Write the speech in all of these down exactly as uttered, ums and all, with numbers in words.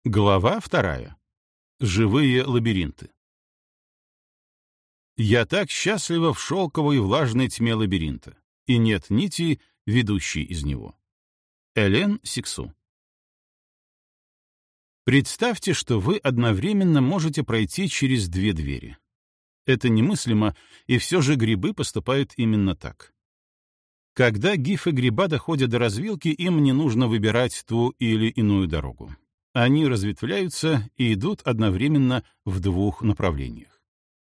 Глава вторая. Живые лабиринты. Я так счастлива в шелковой влажной тьме лабиринта, и нет нити, ведущей из него. Элен Сиксу. Представьте, что вы одновременно можете пройти через две двери. Это немыслимо, и все же грибы поступают именно так. Когда гифы гриба доходят до развилки, им не нужно выбирать ту или иную дорогу. Они разветвляются и идут одновременно в двух направлениях.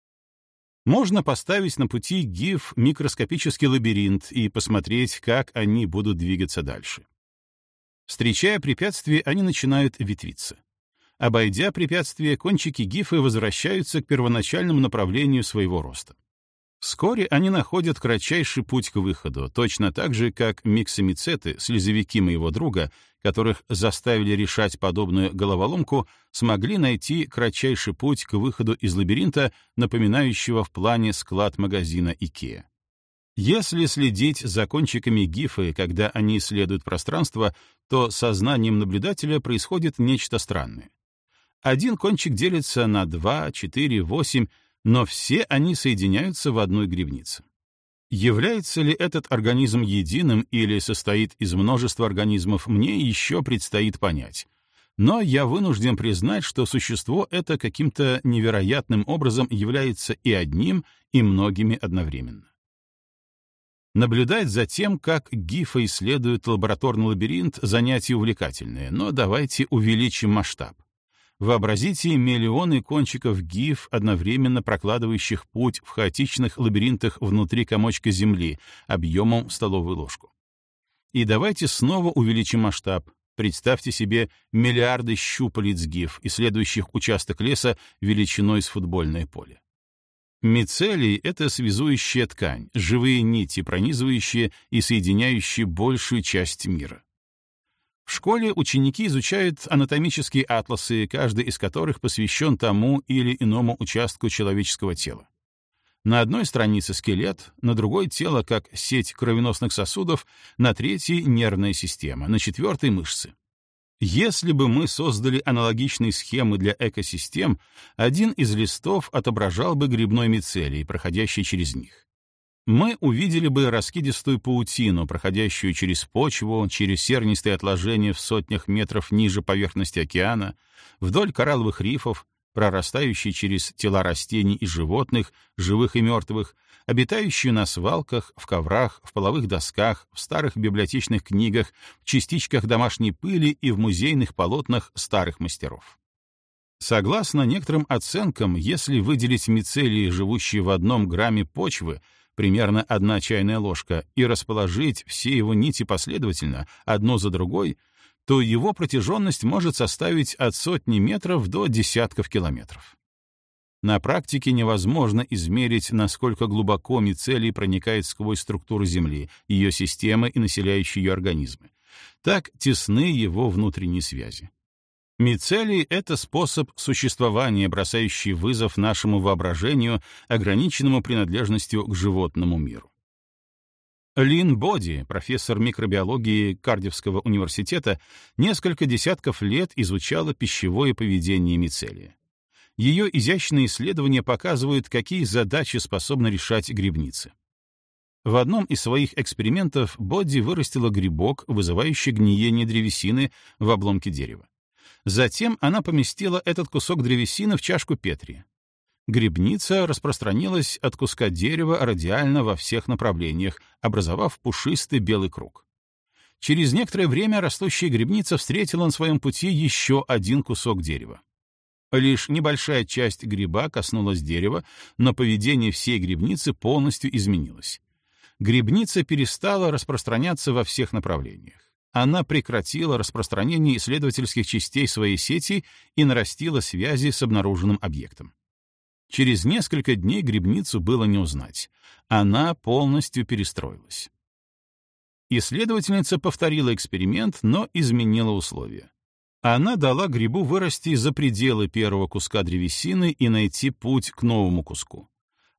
Можно поставить на пути гиф микроскопический лабиринт и посмотреть, как они будут двигаться дальше. Встречая препятствия, они начинают ветвиться. Обойдя препятствия, кончики гифы возвращаются к первоначальному направлению своего роста. Вскоре они находят кратчайший путь к выходу, точно так же, как миксомицеты, слизовики моего друга, которых заставили решать подобную головоломку, смогли найти кратчайший путь к выходу из лабиринта, напоминающего в плане склад магазина IKEA. Если следить за кончиками гифы, когда они исследуют пространство, то сознанием наблюдателя происходит нечто странное. Один кончик делится на два, четыре, восемь, но все они соединяются в одной грибнице. Является ли этот организм единым или состоит из множества организмов, мне еще предстоит понять. Но я вынужден признать, что существо это каким-то невероятным образом является и одним, и многими одновременно. Наблюдать за тем, как гифа исследует лабораторный лабиринт, занятие увлекательное, но давайте увеличим масштаб. Вообразите миллионы кончиков гиф, одновременно прокладывающих путь в хаотичных лабиринтах внутри комочка земли, объемом в столовую ложку. И давайте снова увеличим масштаб. Представьте себе миллиарды щупалец гиф, исследующих участок леса величиной с футбольное поле. Мицелий — это связующая ткань, живые нити, пронизывающие и соединяющие большую часть мира. В школе ученики изучают анатомические атласы, каждый из которых посвящен тому или иному участку человеческого тела. На одной странице скелет, на другой — тело как сеть кровеносных сосудов, на третьей — нервная система, на четвертой — мышцы. Если бы мы создали аналогичные схемы для экосистем, один из листов отображал бы грибной мицелий, проходящий через них. Мы увидели бы раскидистую паутину, проходящую через почву, через сернистые отложения в сотнях метров ниже поверхности океана, вдоль коралловых рифов, прорастающие через тела растений и животных, живых и мертвых, обитающие на свалках, в коврах, в половых досках, в старых библиотечных книгах, в частичках домашней пыли и в музейных полотнах старых мастеров. Согласно некоторым оценкам, если выделить мицелии, живущие в одном грамме почвы, примерно одна чайная ложка, и расположить все его нити последовательно, одно за другой, то его протяженность может составить от сотни метров до десятков километров. На практике невозможно измерить, насколько глубоко мицелий проникает сквозь структуру Земли, ее системы и населяющие ее организмы. Так тесны его внутренние связи. Мицелий — это способ существования, бросающий вызов нашему воображению, ограниченному принадлежностью к животному миру. Лин Боди, профессор микробиологии Кардифского университета, несколько десятков лет изучала пищевое поведение мицелия. Ее изящные исследования показывают, какие задачи способны решать грибницы. В одном из своих экспериментов Боди вырастила грибок, вызывающий гниение древесины в обломке дерева. Затем она поместила этот кусок древесины в чашку Петри. Грибница распространилась от куска дерева радиально во всех направлениях, образовав пушистый белый круг. Через некоторое время растущая грибница встретила на своем пути еще один кусок дерева. Лишь небольшая часть гриба коснулась дерева, но поведение всей грибницы полностью изменилось. Грибница перестала распространяться во всех направлениях. Она прекратила распространение исследовательских частей своей сети и нарастила связи с обнаруженным объектом. Через несколько дней грибницу было не узнать. Она полностью перестроилась. Исследовательница повторила эксперимент, но изменила условия. Она дала грибу вырасти за пределы первого куска древесины и найти путь к новому куску.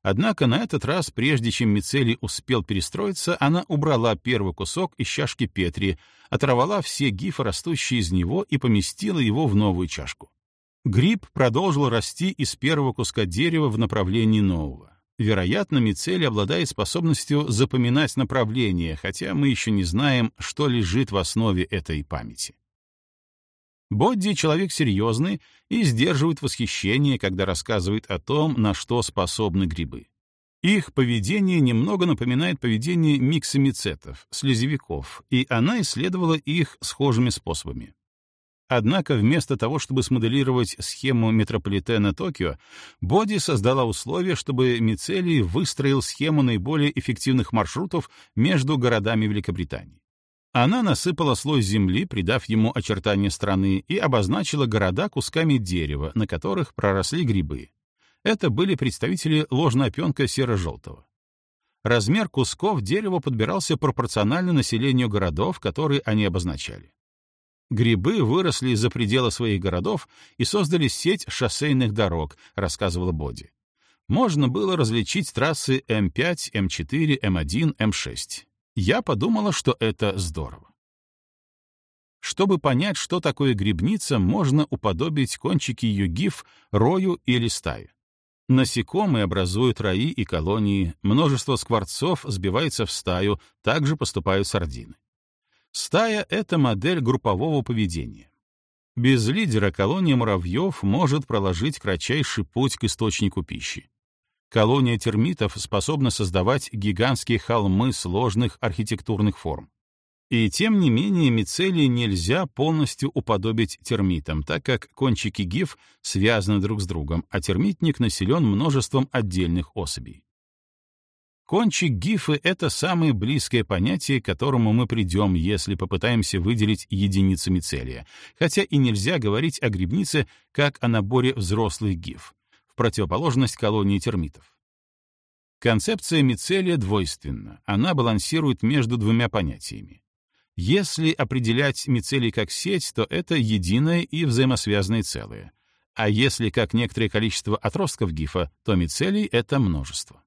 Однако на этот раз, прежде чем мицелий успел перестроиться, она убрала первый кусок из чашки Петри, оторвала все гифы, растущие из него, и поместила его в новую чашку. Гриб продолжил расти из первого куска дерева в направлении нового. Вероятно, мицелий обладает способностью запоминать направление, хотя мы еще не знаем, что лежит в основе этой памяти. Бодди — человек серьезный и сдерживает восхищение, когда рассказывает о том, на что способны грибы. Их поведение немного напоминает поведение миксомицетов, слезевиков, и она исследовала их схожими способами. Однако вместо того, чтобы смоделировать схему метрополитена Токио, Бодди создала условия, чтобы мицелий выстроил схему наиболее эффективных маршрутов между городами Великобритании. Она насыпала слой земли, придав ему очертания страны, и обозначила города кусками дерева, на которых проросли грибы. Это были представители ложноопенка серо-желтого. Размер кусков дерева подбирался пропорционально населению городов, которые они обозначали. Грибы выросли за пределы своих городов и создали сеть шоссейных дорог, рассказывала Бодди. Можно было различить трассы эм пять, эм четыре, эм один, эм шесть. Я подумала, что это здорово. Чтобы понять, что такое грибница, можно уподобить кончики ее гиф рою или стае. Насекомые образуют раи и колонии, множество скворцов сбивается в стаю, также поступают сардины. Стая — это модель группового поведения. Без лидера колония муравьев может проложить кратчайший путь к источнику пищи. Колония термитов способна создавать гигантские холмы сложных архитектурных форм. И тем не менее мицелий нельзя полностью уподобить термитам, так как кончики гиф связаны друг с другом, а термитник населен множеством отдельных особей. Кончик гифы — это самое близкое понятие, к которому мы придем, если попытаемся выделить единицу мицелия, хотя и нельзя говорить о грибнице как о наборе взрослых гиф, в противоположность колонии термитов. Концепция мицелия двойственна, она балансирует между двумя понятиями. Если определять мицелий как сеть, то это единое и взаимосвязанное целое, а если как некоторое количество отростков гифа, то мицелий — это множество.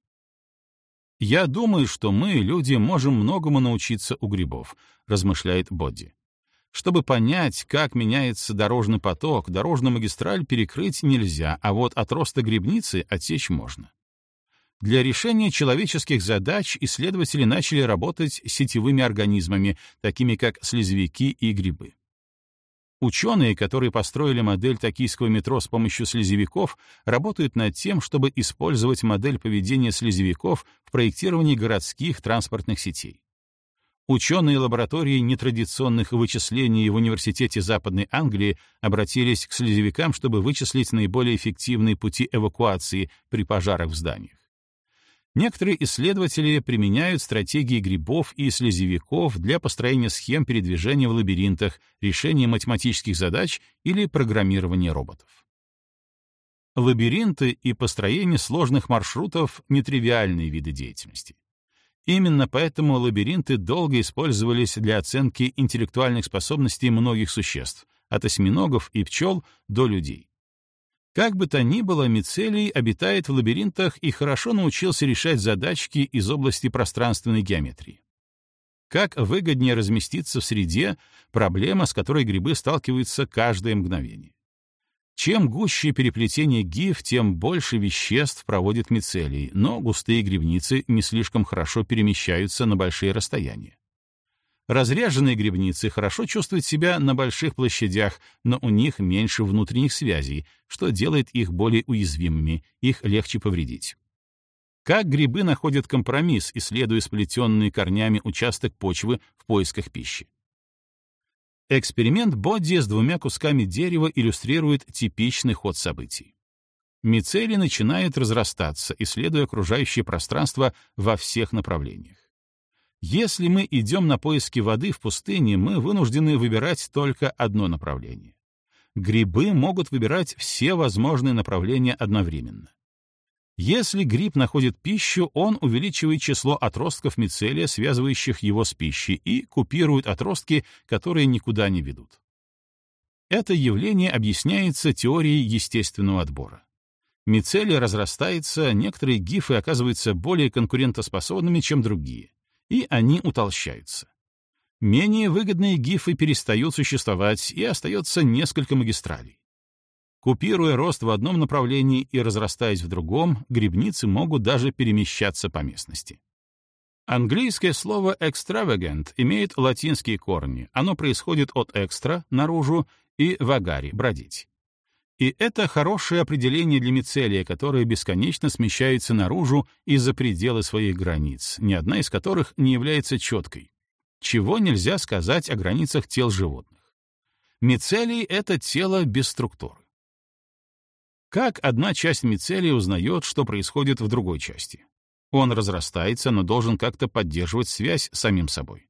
«Я думаю, что мы, люди, можем многому научиться у грибов», — размышляет Бодди. «Чтобы понять, как меняется дорожный поток, дорожную магистраль перекрыть нельзя, а вот отросток грибницы отсечь можно». Для решения человеческих задач исследователи начали работать с сетевыми организмами, такими как слизевики и грибы. Ученые, которые построили модель токийского метро с помощью слизевиков, работают над тем, чтобы использовать модель поведения слизевиков в проектировании городских транспортных сетей. Ученые лаборатории нетрадиционных вычислений в Университете Западной Англии обратились к слизевикам, чтобы вычислить наиболее эффективные пути эвакуации при пожарах в зданиях. Некоторые исследователи применяют стратегии грибов и слизевиков для построения схем передвижения в лабиринтах, решения математических задач или программирования роботов. Лабиринты и построение сложных маршрутов — нетривиальные виды деятельности. Именно поэтому лабиринты долго использовались для оценки интеллектуальных способностей многих существ, от осьминогов и пчел до людей. Как бы то ни было, мицелий обитает в лабиринтах и хорошо научился решать задачки из области пространственной геометрии. Как выгоднее разместиться в среде — проблема, с которой грибы сталкиваются каждое мгновение. Чем гуще переплетение гиф, тем больше веществ проводит мицелий, но густые грибницы не слишком хорошо перемещаются на большие расстояния. Разряженные грибницы хорошо чувствуют себя на больших площадях, но у них меньше внутренних связей, что делает их более уязвимыми, их легче повредить. Как грибы находят компромисс, исследуя сплетенный корнями участок почвы в поисках пищи? Эксперимент Бодди с двумя кусками дерева иллюстрирует типичный ход событий. Мицелий начинает разрастаться, исследуя окружающее пространство во всех направлениях. Если мы идем на поиски воды в пустыне, мы вынуждены выбирать только одно направление. Грибы могут выбирать все возможные направления одновременно. Если гриб находит пищу, он увеличивает число отростков мицелия, связывающих его с пищей, и купирует отростки, которые никуда не ведут. Это явление объясняется теорией естественного отбора. Мицелий разрастается, некоторые гифы оказываются более конкурентоспособными, чем другие, и они утолщаются. Менее выгодные гифы перестают существовать, и остается несколько магистралей. Купируя рост в одном направлении и разрастаясь в другом, грибницы могут даже перемещаться по местности. Английское слово extravagant имеет латинские корни. Оно происходит от extra — наружу, и vagare — бродить. И это хорошее определение для мицелия, которое бесконечно смещается наружу и за пределы своих границ, ни одна из которых не является четкой. Чего нельзя сказать о границах тел животных. Мицелий — это тело без структуры. Как одна часть мицелия узнает, что происходит в другой части? Он разрастается, но должен как-то поддерживать связь с самим собой.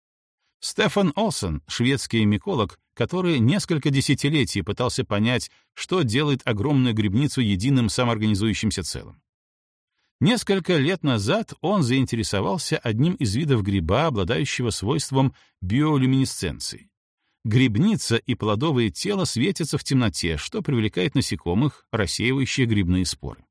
Стефан Олсен, шведский миколог, который несколько десятилетий пытался понять, что делает огромную грибницу единым самоорганизующимся целым. Несколько лет назад он заинтересовался одним из видов гриба, обладающего свойством биолюминесценции. Грибница и плодовое тело светятся в темноте, что привлекает насекомых, рассеивающих грибные споры.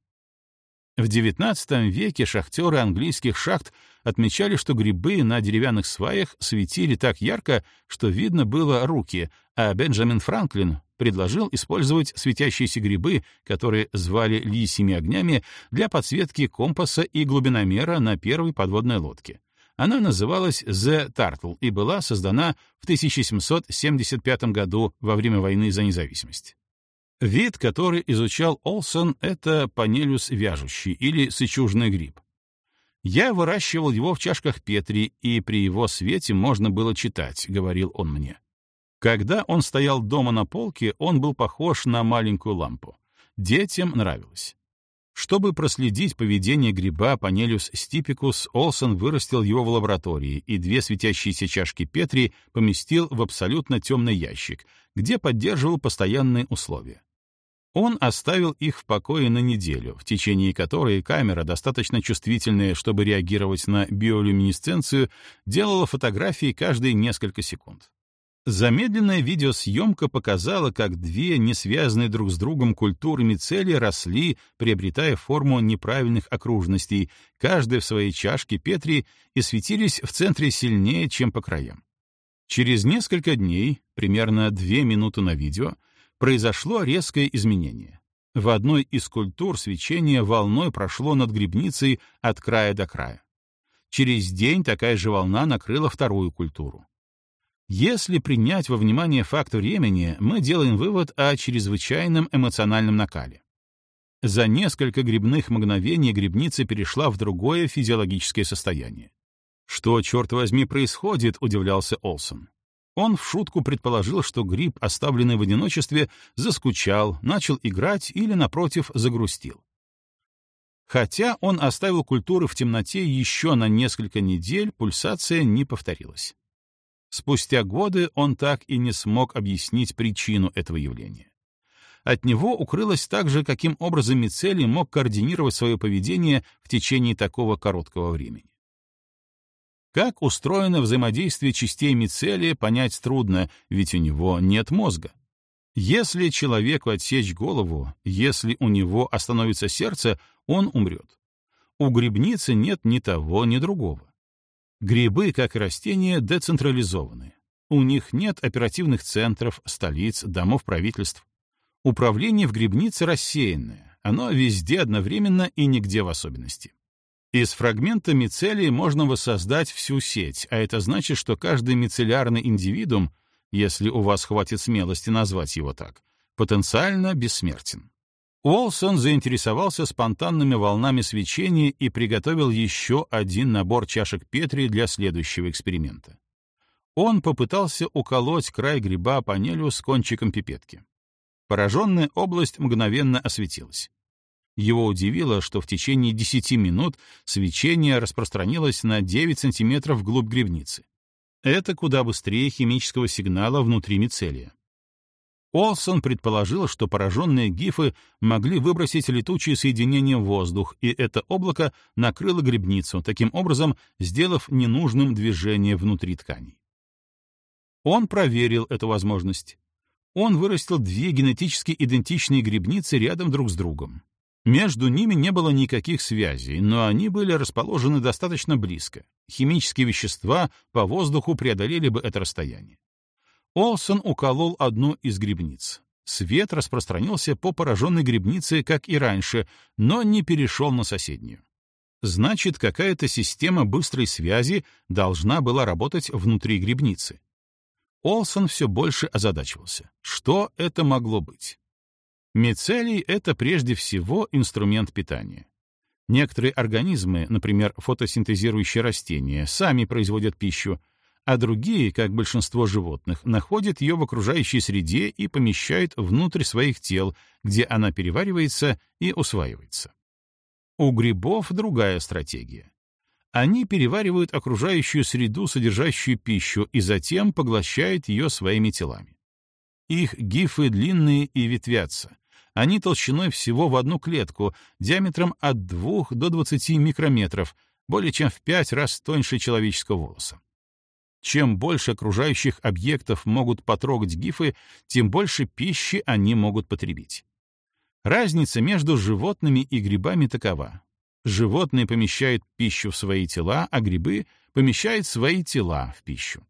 В девятнадцатом веке шахтеры английских шахт отмечали, что грибы на деревянных сваях светили так ярко, что видно было руки, а Бенджамин Франклин предложил использовать светящиеся грибы, которые звали лисьими огнями, для подсветки компаса и глубиномера на первой подводной лодке. Она называлась «The Turtle» и была создана в тысяча семьсот семьдесят пятом году во время войны за независимость. Вид, который изучал Олсон, — это панелюс вяжущий или сычужный гриб. «Я выращивал его в чашках Петри, и при его свете можно было читать», — говорил он мне. Когда он стоял дома на полке, он был похож на маленькую лампу. Детям нравилось. Чтобы проследить поведение гриба Панелюс стипикус, Олсон вырастил его в лаборатории и две светящиеся чашки Петри поместил в абсолютно темный ящик, где поддерживал постоянные условия. Он оставил их в покое на неделю, в течение которой камера, достаточно чувствительная, чтобы реагировать на биолюминесценцию, делала фотографии каждые несколько секунд. Замедленная видеосъемка показала, как две несвязанные друг с другом культуры мицелия росли, приобретая форму неправильных окружностей, каждая в своей чашке Петри, и светились в центре сильнее, чем по краям. Через несколько дней, примерно две минуты на видео, произошло резкое изменение. В одной из культур свечение волной прошло над грибницей от края до края. Через день такая же волна накрыла вторую культуру. Если принять во внимание факт времени, мы делаем вывод о чрезвычайном эмоциональном накале. За несколько грибных мгновений грибница перешла в другое физиологическое состояние. «Что, черт возьми, происходит?» — удивлялся Олсон. Он в шутку предположил, что гриб, оставленный в одиночестве, заскучал, начал играть или, напротив, загрустил. Хотя он оставил культуры в темноте еще на несколько недель, пульсация не повторилась. Спустя годы он так и не смог объяснить причину этого явления. От него укрылось также, каким образом мицелий мог координировать свое поведение в течение такого короткого времени. Как устроено взаимодействие частей мицелия, понять трудно, ведь у него нет мозга. Если человеку отсечь голову, если у него остановится сердце, он умрет. У грибницы нет ни того, ни другого. Грибы, как и растения, децентрализованы. У них нет оперативных центров, столиц, домов правительств. Управление в грибнице рассеянное, оно везде одновременно и нигде в особенности. Из фрагмента мицелия можно воссоздать всю сеть, а это значит, что каждый мицеллярный индивидуум, если у вас хватит смелости назвать его так, потенциально бессмертен. Уолсон заинтересовался спонтанными волнами свечения и приготовил еще один набор чашек Петри для следующего эксперимента. Он попытался уколоть край гриба Панелю с кончиком пипетки. Пораженная область мгновенно осветилась. Его удивило, что в течение десяти минут свечение распространилось на девять сантиметров вглубь грибницы. Это куда быстрее химического сигнала внутри мицелия. Олсон предположил, что пораженные гифы могли выбросить летучие соединения в воздух, и это облако накрыло грибницу, таким образом сделав ненужным движение внутри тканей. Он проверил эту возможность. Он вырастил две генетически идентичные грибницы рядом друг с другом. Между ними не было никаких связей, но они были расположены достаточно близко. Химические вещества по воздуху преодолели бы это расстояние. Олсон уколол одну из грибниц. Свет распространился по пораженной грибнице, как и раньше, но не перешел на соседнюю. Значит, какая-то система быстрой связи должна была работать внутри грибницы. Олсон все больше озадачивался. Что это могло быть? Мицелий — это прежде всего инструмент питания. Некоторые организмы, например, фотосинтезирующие растения, сами производят пищу, а другие, как большинство животных, находят ее в окружающей среде и помещают внутрь своих тел, где она переваривается и усваивается. У грибов другая стратегия. Они переваривают окружающую среду, содержащую пищу, и затем поглощают ее своими телами. Их гифы длинные и ветвятся. Они толщиной всего в одну клетку, диаметром от двух до двадцати микрометров, более чем в пять раз тоньше человеческого волоса. Чем больше окружающих объектов могут потрогать гифы, тем больше пищи они могут потребить. Разница между животными и грибами такова. Животные помещают пищу в свои тела, а грибы помещают свои тела в пищу.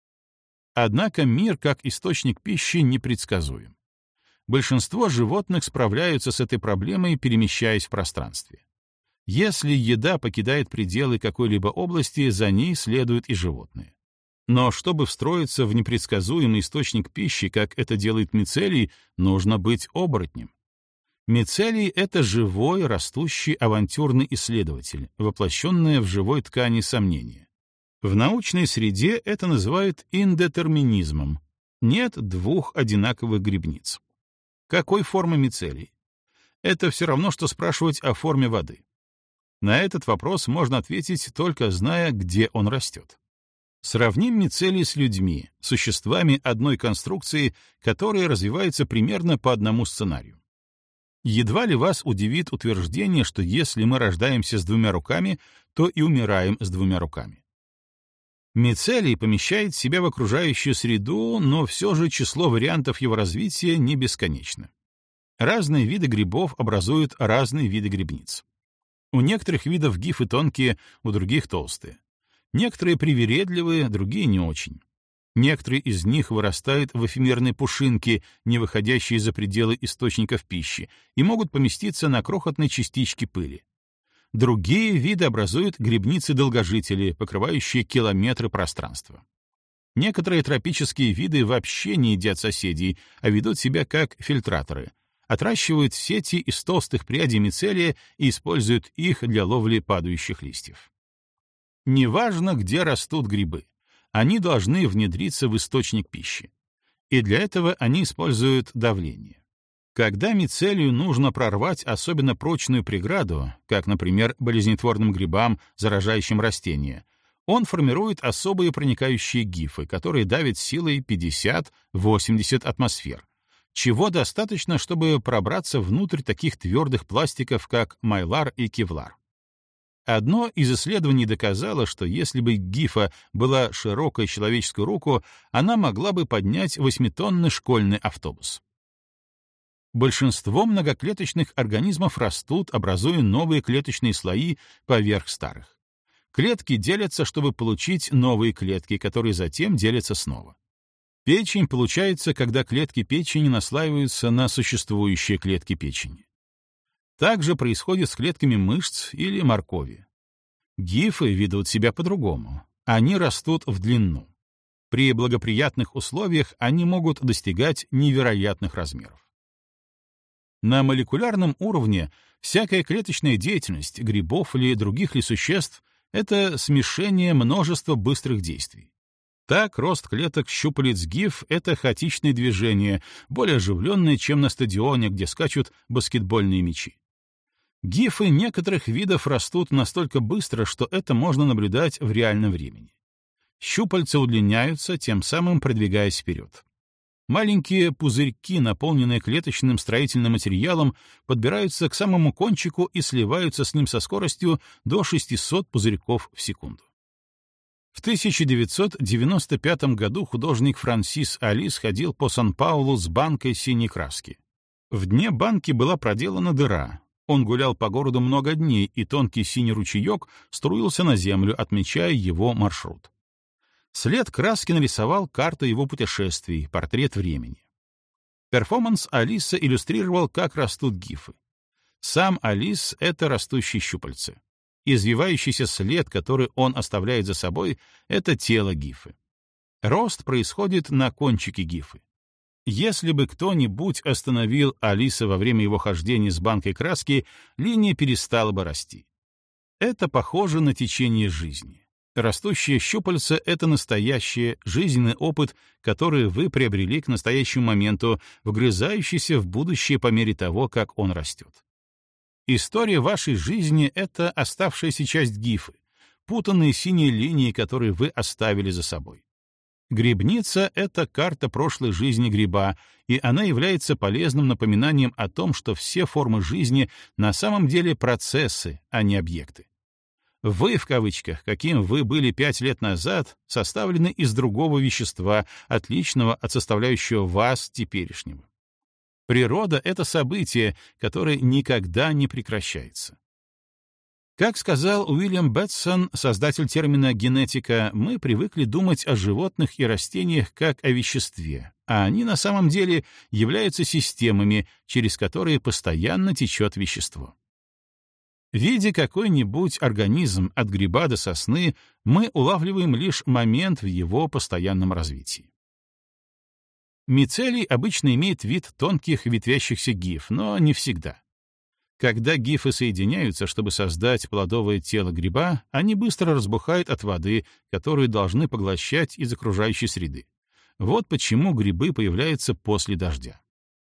Однако мир как источник пищи непредсказуем. Большинство животных справляются с этой проблемой, перемещаясь в пространстве. Если еда покидает пределы какой-либо области, за ней следуют и животные. Но чтобы встроиться в непредсказуемый источник пищи, как это делает мицелий, нужно быть оборотнем. Мицелий — это живой, растущий, авантюрный исследователь, воплощенное в живой ткани сомнение. В научной среде это называют индетерминизмом. Нет двух одинаковых грибниц. Какой формы мицелий? Это все равно, что спрашивать о форме воды. На этот вопрос можно ответить, только зная, где он растет. Сравним мицелий с людьми, существами одной конструкции, которые развиваются примерно по одному сценарию. Едва ли вас удивит утверждение, что если мы рождаемся с двумя руками, то и умираем с двумя руками. Мицелий помещает себя в окружающую среду, но все же число вариантов его развития не бесконечно. Разные виды грибов образуют разные виды грибниц. У некоторых видов гифы тонкие, у других толстые. Некоторые привередливые, другие не очень. Некоторые из них вырастают в эфемерные пушинки, не выходящие за пределы источников пищи, и могут поместиться на крохотной частичке пыли. Другие виды образуют грибницы-долгожители, покрывающие километры пространства. Некоторые тропические виды вообще не едят соседей, а ведут себя как фильтраторы, отращивают сети из толстых прядей мицелия и используют их для ловли падающих листьев. Неважно, где растут грибы, они должны внедриться в источник пищи. И для этого они используют давление. Когда мицелию нужно прорвать особенно прочную преграду, как, например, болезнетворным грибам, заражающим растения, он формирует особые проникающие гифы, которые давят силой пятьдесят-восемьдесят атмосфер, чего достаточно, чтобы пробраться внутрь таких твердых пластиков, как майлар и кевлар. Одно из исследований доказало, что если бы гифа была широкой человеческую руку, она могла бы поднять восьмитонный школьный автобус. Большинство многоклеточных организмов растут, образуя новые клеточные слои поверх старых. Клетки делятся, чтобы получить новые клетки, которые затем делятся снова. Печень получается, когда клетки печени наслаиваются на существующие клетки печени. Так же происходит с клетками мышц или моркови. Гифы ведут себя по-другому. Они растут в длину. При благоприятных условиях они могут достигать невероятных размеров. На молекулярном уровне всякая клеточная деятельность грибов или других ли существ — это смешение множества быстрых действий. Так, рост клеток щупалец гиф — это хаотичное движение, более оживленное, чем на стадионе, где скачут баскетбольные мячи. Гифы некоторых видов растут настолько быстро, что это можно наблюдать в реальном времени. Щупальца удлиняются, тем самым продвигаясь вперед. Маленькие пузырьки, наполненные клеточным строительным материалом, подбираются к самому кончику и сливаются с ним со скоростью до шестисот пузырьков в секунду. В тысяча девятьсот девяносто пятом году художник Франсис Алис ходил по Сан-Паулу с банкой синей краски. В дне банки была проделана дыра. Он гулял по городу много дней, и тонкий синий ручеек струился на землю, отмечая его маршрут. След краски нарисовал карту его путешествий, портрет времени. Перформанс Алиса иллюстрировал, как растут гифы. Сам Алис — это растущие щупальцы. Извивающийся след, который он оставляет за собой, — это тело гифы. Рост происходит на кончике гифы. Если бы кто-нибудь остановил Алиса во время его хождения с банкой краски, линия перестала бы расти. Это похоже на течение жизни. Растущие щупальца — это настоящий жизненный опыт, который вы приобрели к настоящему моменту, вгрызающийся в будущее по мере того, как он растет. История вашей жизни — это оставшаяся часть гифы, путанные синие линии, которые вы оставили за собой. Грибница — это карта прошлой жизни гриба, и она является полезным напоминанием о том, что все формы жизни на самом деле процессы, а не объекты. «Вы», в кавычках, каким вы были пять лет назад, составлены из другого вещества, отличного от составляющего вас теперешнего. Природа — это событие, которое никогда не прекращается. Как сказал Уильям Бэтсон, создатель термина «генетика», мы привыкли думать о животных и растениях как о веществе, а они на самом деле являются системами, через которые постоянно течет вещество. Видя какой-нибудь организм от гриба до сосны, мы улавливаем лишь момент в его постоянном развитии. Мицелий обычно имеет вид тонких ветвящихся гиф, но не всегда. Когда гифы соединяются, чтобы создать плодовое тело гриба, они быстро разбухают от воды, которую должны поглощать из окружающей среды. Вот почему грибы появляются после дождя.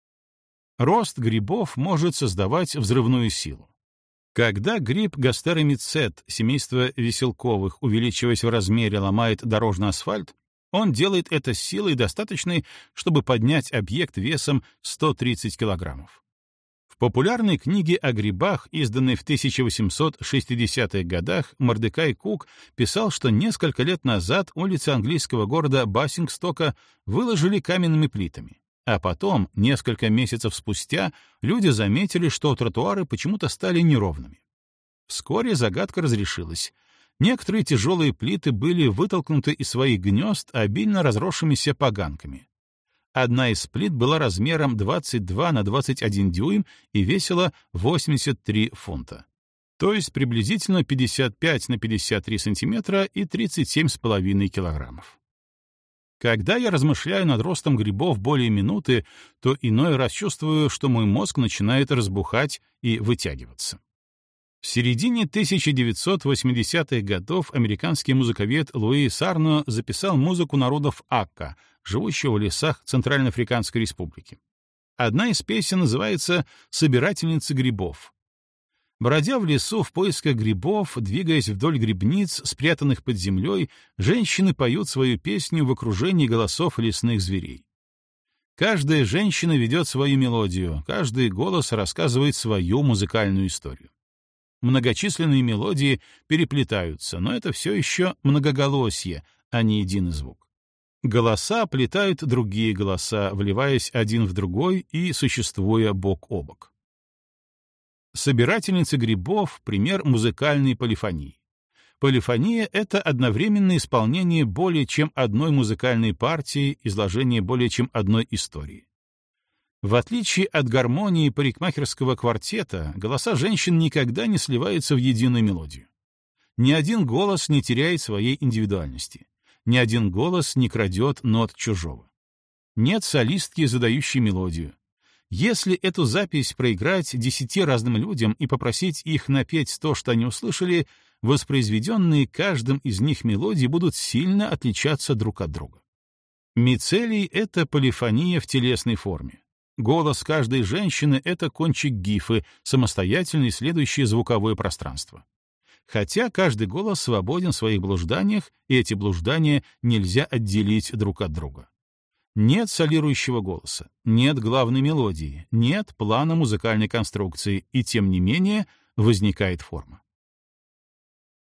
Рост грибов может создавать взрывную силу. Когда гриб гастеромицет семейства веселковых, увеличиваясь в размере, ломает дорожный асфальт, он делает это силой достаточной, чтобы поднять объект весом сто тридцать килограммов. В популярной книге о грибах, изданной в тысяча восемьсот шестидесятых годах, Мордекай Кук писал, что несколько лет назад улицы английского города Бассингстока выложили каменными плитами, а потом, несколько месяцев спустя, люди заметили, что тротуары почему-то стали неровными. Вскоре загадка разрешилась. Некоторые тяжелые плиты были вытолкнуты из своих гнезд обильно разросшимися поганками. Одна из плит была размером двадцать два на двадцать один дюйм и весила восемьдесят три фунта. То есть приблизительно пятьдесят пять на пятьдесят три сантиметра и тридцать семь с половиной килограммов. Когда я размышляю над ростом грибов более минуты, то иной раз чувствую, что мой мозг начинает разбухать и вытягиваться. В середине тысяча девятьсот восьмидесятых годов американский музыковед Луи Сарно записал музыку народов Акка, живущего в лесах Центральноафриканской Республики. Одна из песен называется «Собирательница грибов». Бродя в лесу в поисках грибов, двигаясь вдоль грибниц, спрятанных под землей, женщины поют свою песню в окружении голосов лесных зверей. Каждая женщина ведет свою мелодию, каждый голос рассказывает свою музыкальную историю. Многочисленные мелодии переплетаются, но это все еще многоголосье, а не единый звук. Голоса плетают другие голоса, вливаясь один в другой и существуя бок о бок. Собирательница грибов — пример музыкальной полифонии. Полифония — это одновременное исполнение более чем одной музыкальной партии, изложение более чем одной истории. В отличие от гармонии парикмахерского квартета, голоса женщин никогда не сливаются в единую мелодию. Ни один голос не теряет своей индивидуальности. Ни один голос не крадет нот чужого. Нет солистки, задающей мелодию. Если эту запись проиграть десяти разным людям и попросить их напеть то, что они услышали, воспроизведенные каждым из них мелодии будут сильно отличаться друг от друга. Мицелий — это полифония в телесной форме. Голос каждой женщины — это кончик гифы, самостоятельно исследующий звуковое пространство. Хотя каждый голос свободен в своих блужданиях, и эти блуждания нельзя отделить друг от друга. Нет солирующего голоса, нет главной мелодии, нет плана музыкальной конструкции, и тем не менее возникает форма.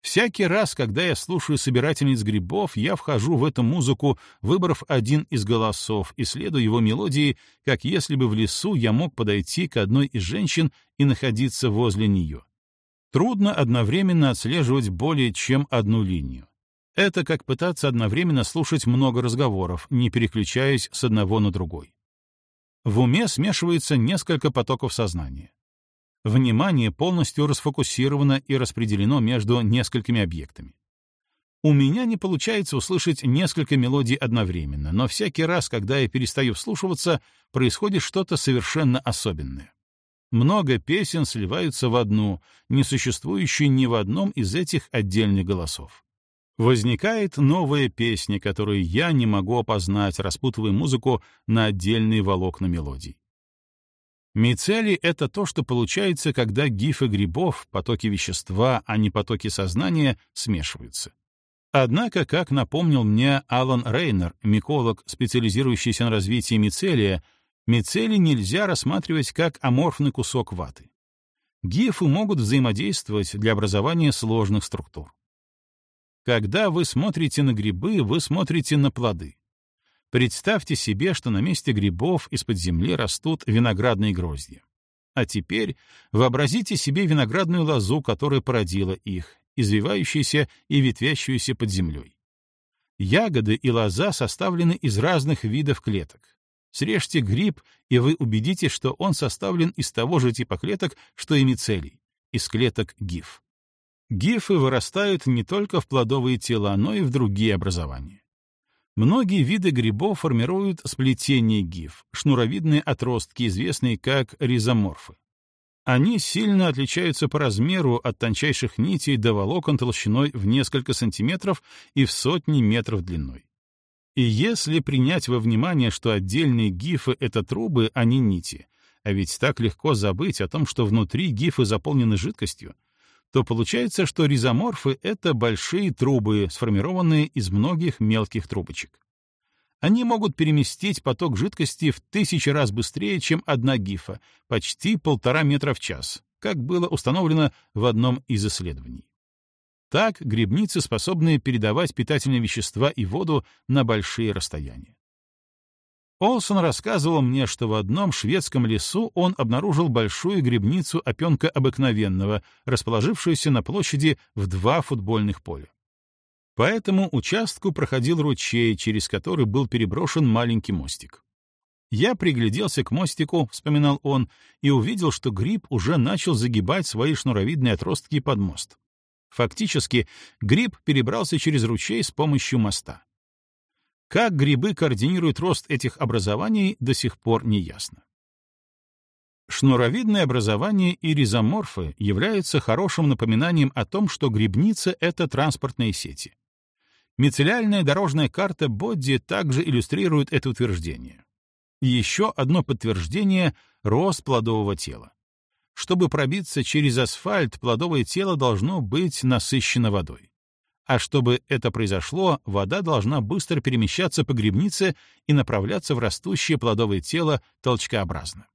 Всякий раз, когда я слушаю собирательниц грибов, я вхожу в эту музыку, выбрав один из голосов, и следую его мелодии, как если бы в лесу я мог подойти к одной из женщин и находиться возле нее. Трудно одновременно отслеживать более чем одну линию. Это как пытаться одновременно слушать много разговоров, не переключаясь с одного на другой. В уме смешивается несколько потоков сознания. Внимание полностью расфокусировано и распределено между несколькими объектами. У меня не получается услышать несколько мелодий одновременно, но всякий раз, когда я перестаю вслушиваться, происходит что-то совершенно особенное. Много песен сливаются в одну, не существующую ни в одном из этих отдельных голосов. Возникает новая песня, которую я не могу опознать, распутывая музыку на отдельные волокна мелодий. Мицелий — это то, что получается, когда гифы грибов, потоки вещества, а не потоки сознания, смешиваются. Однако, как напомнил мне Алан Рейнер, миколог, специализирующийся на развитии мицелия, мицелий нельзя рассматривать как аморфный кусок ваты. Гифы могут взаимодействовать для образования сложных структур. Когда вы смотрите на грибы, вы смотрите на плоды. Представьте себе, что на месте грибов из-под земли растут виноградные гроздья. А теперь вообразите себе виноградную лозу, которая породила их, извивающуюся и ветвящуюся под землей. Ягоды и лоза составлены из разных видов клеток. Срежьте гриб, и вы убедитесь, что он составлен из того же типа клеток, что и мицелий, из клеток гиф. Гифы вырастают не только в плодовые тела, но и в другие образования. Многие виды грибов формируют сплетение гиф, шнуровидные отростки, известные как ризоморфы. Они сильно отличаются по размеру от тончайших нитей до волокон толщиной в несколько сантиметров и в сотни метров длиной. И если принять во внимание, что отдельные гифы — это трубы, а не нити, а ведь так легко забыть о том, что внутри гифы заполнены жидкостью, то получается, что ризоморфы — это большие трубы, сформированные из многих мелких трубочек. Они могут переместить поток жидкости в тысячи раз быстрее, чем одна гифа, почти полтора метра в час, как было установлено в одном из исследований. Так грибницы способны передавать питательные вещества и воду на большие расстояния. Олсон рассказывал мне, что в одном шведском лесу он обнаружил большую грибницу опенка обыкновенного, расположившуюся на площади в два футбольных поля. По этому участку проходил ручей, через который был переброшен маленький мостик. «Я пригляделся к мостику», — вспоминал он, и увидел, что гриб уже начал загибать свои шнуровидные отростки под мост. Фактически, гриб перебрался через ручей с помощью моста. Как грибы координируют рост этих образований, до сих пор не ясно. Шнуровидные образования и ризоморфы являются хорошим напоминанием о том, что грибница — это транспортные сети. Мицелиальная дорожная карта Бодди также иллюстрирует это утверждение. Еще одно подтверждение — рост плодового тела. Чтобы пробиться через асфальт, плодовое тело должно быть насыщено водой. А чтобы это произошло, вода должна быстро перемещаться по грибнице и направляться в растущее плодовое тело толчкообразно.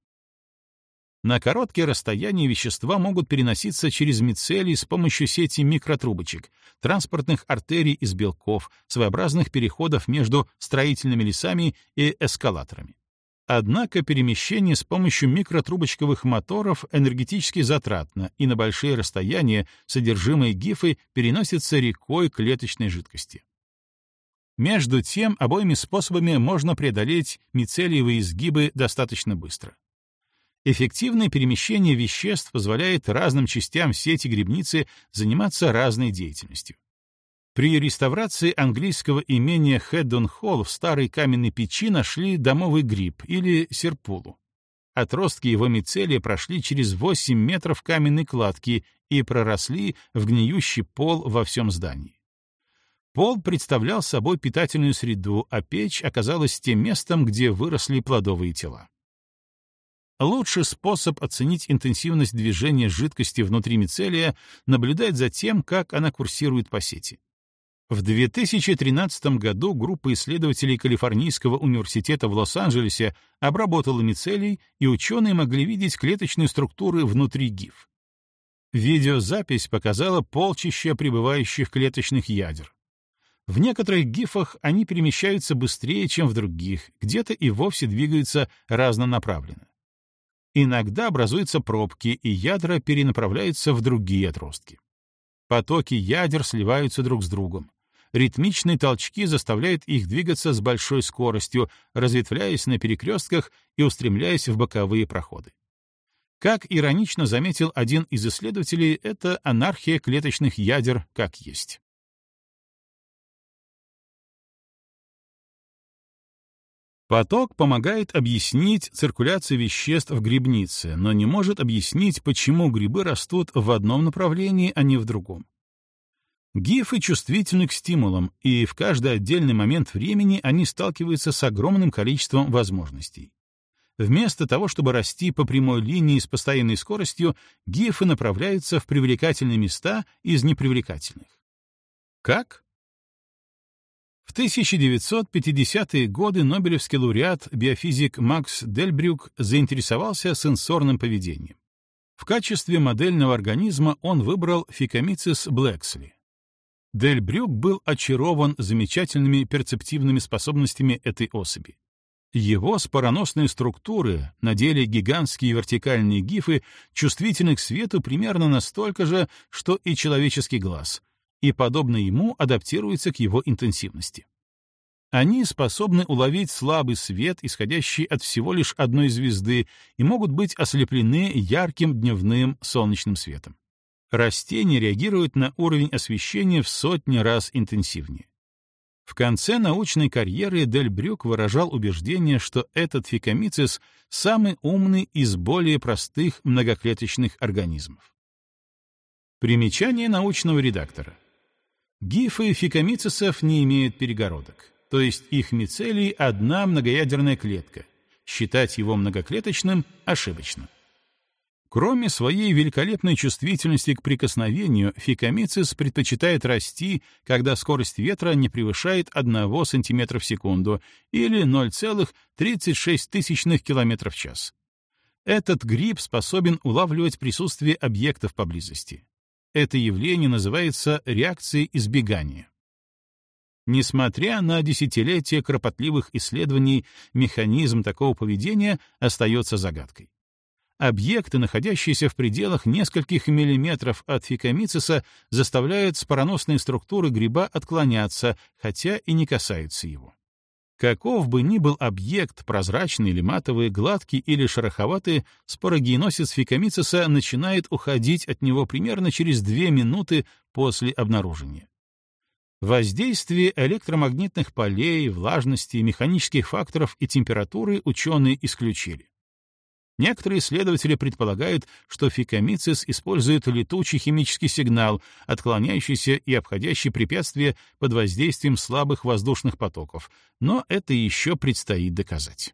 На короткие расстояния вещества могут переноситься через мицелий с помощью сети микротрубочек, транспортных артерий из белков, своеобразных переходов между строительными лесами и эскалаторами. Однако перемещение с помощью микротрубочковых моторов энергетически затратно, и на большие расстояния содержимое гифы переносится рекой клеточной жидкости. Между тем, обоими способами можно преодолеть мицелиевые изгибы достаточно быстро. Эффективное перемещение веществ позволяет разным частям сети грибницы заниматься разной деятельностью. При реставрации английского имения Хэддон-Холл в старой каменной печи нашли домовый гриб или серпулу. Отростки его мицелия прошли через восемь метров каменной кладки и проросли в гниющий пол во всем здании. Пол представлял собой питательную среду, а печь оказалась тем местом, где выросли плодовые тела. Лучший способ оценить интенсивность движения жидкости внутри мицелия — наблюдать за тем, как она курсирует по сети. В две тысячи тринадцатом году группа исследователей Калифорнийского университета в Лос-Анджелесе обработала мицелий, и ученые могли видеть клеточные структуры внутри гиф. Видеозапись показала полчища прибывающих клеточных ядер. В некоторых гифах они перемещаются быстрее, чем в других, где-то и вовсе двигаются разнонаправленно. Иногда образуются пробки, и ядра перенаправляются в другие отростки. Потоки ядер сливаются друг с другом. Ритмичные толчки заставляют их двигаться с большой скоростью, разветвляясь на перекрестках и устремляясь в боковые проходы. Как иронично заметил один из исследователей, это анархия клеточных ядер как есть. Поток помогает объяснить циркуляцию веществ в грибнице, но не может объяснить, почему грибы растут в одном направлении, а не в другом. Гифы чувствительны к стимулам, и в каждый отдельный момент времени они сталкиваются с огромным количеством возможностей. Вместо того, чтобы расти по прямой линии с постоянной скоростью, гифы направляются в привлекательные места из непривлекательных. Как? В тысяча девятьсот пятидесятые годы нобелевский лауреат биофизик Макс Дельбрюк заинтересовался сенсорным поведением. В качестве модельного организма он выбрал Фикомицис блэксли. Дельбрюк был очарован замечательными перцептивными способностями этой особи. Его спороносные структуры, на деле гигантские вертикальные гифы, чувствительны к свету примерно настолько же, что и человеческий глаз, и, подобно ему, адаптируются к его интенсивности. Они способны уловить слабый свет, исходящий от всего лишь одной звезды, и могут быть ослеплены ярким дневным солнечным светом. Растения реагируют на уровень освещения в сотни раз интенсивнее. В конце научной карьеры Дельбрюк выражал убеждение, что этот фикомицис — самый умный из более простых многоклеточных организмов. Примечание научного редактора. Гифы фикомицисов не имеют перегородок, то есть их мицелий — одна многоядерная клетка. Считать его многоклеточным ошибочно. Кроме своей великолепной чувствительности к прикосновению, фикомицис предпочитает расти, когда скорость ветра не превышает одного сантиметра в секунду или ноль целых тридцать шесть тысячных километров в час. Этот гриб способен улавливать присутствие объектов поблизости. Это явление называется реакцией избегания. Несмотря на десятилетия кропотливых исследований, механизм такого поведения остается загадкой. Объекты, находящиеся в пределах нескольких миллиметров от фикомициса, заставляют спороносные структуры гриба отклоняться, хотя и не касаются его. Каков бы ни был объект, прозрачный или матовый, гладкий или шероховатый, спорогеносец фикомициса начинает уходить от него примерно через две минуты после обнаружения. Воздействие электромагнитных полей, влажности, механических факторов и температуры ученые исключили. Некоторые исследователи предполагают, что фикомицис использует летучий химический сигнал, отклоняющийся и обходящий препятствия под воздействием слабых воздушных потоков, но это еще предстоит доказать.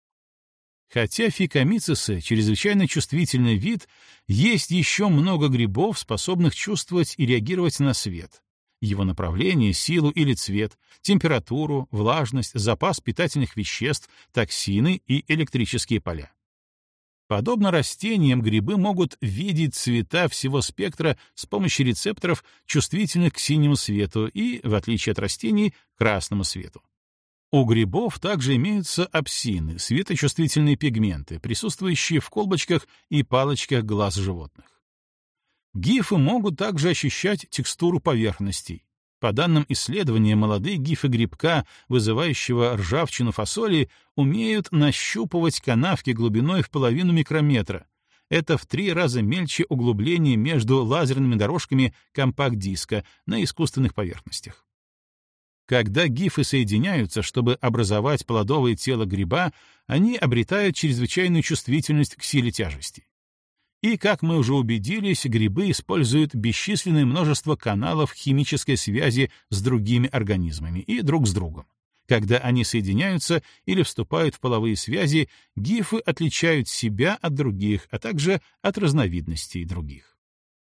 Хотя фикомицисы — чрезвычайно чувствительный вид, есть еще много грибов, способных чувствовать и реагировать на свет, его направление, силу или цвет, температуру, влажность, запас питательных веществ, токсины и электрические поля. Подобно растениям, грибы могут видеть цвета всего спектра с помощью рецепторов, чувствительных к синему свету и, в отличие от растений, красному свету. У грибов также имеются апсины, светочувствительные пигменты, присутствующие в колбочках и палочках глаз животных. Гифы могут также ощущать текстуру поверхностей. По данным исследования, молодые гифы грибка, вызывающего ржавчину фасоли, умеют нащупывать канавки глубиной в половину микрометра. Это в три раза мельче углубления между лазерными дорожками компакт-диска на искусственных поверхностях. Когда гифы соединяются, чтобы образовать плодовое тело гриба, они обретают чрезвычайную чувствительность к силе тяжести. И, как мы уже убедились, грибы используют бесчисленное множество каналов химической связи с другими организмами и друг с другом. Когда они соединяются или вступают в половые связи, гифы отличают себя от других, а также от разновидностей других.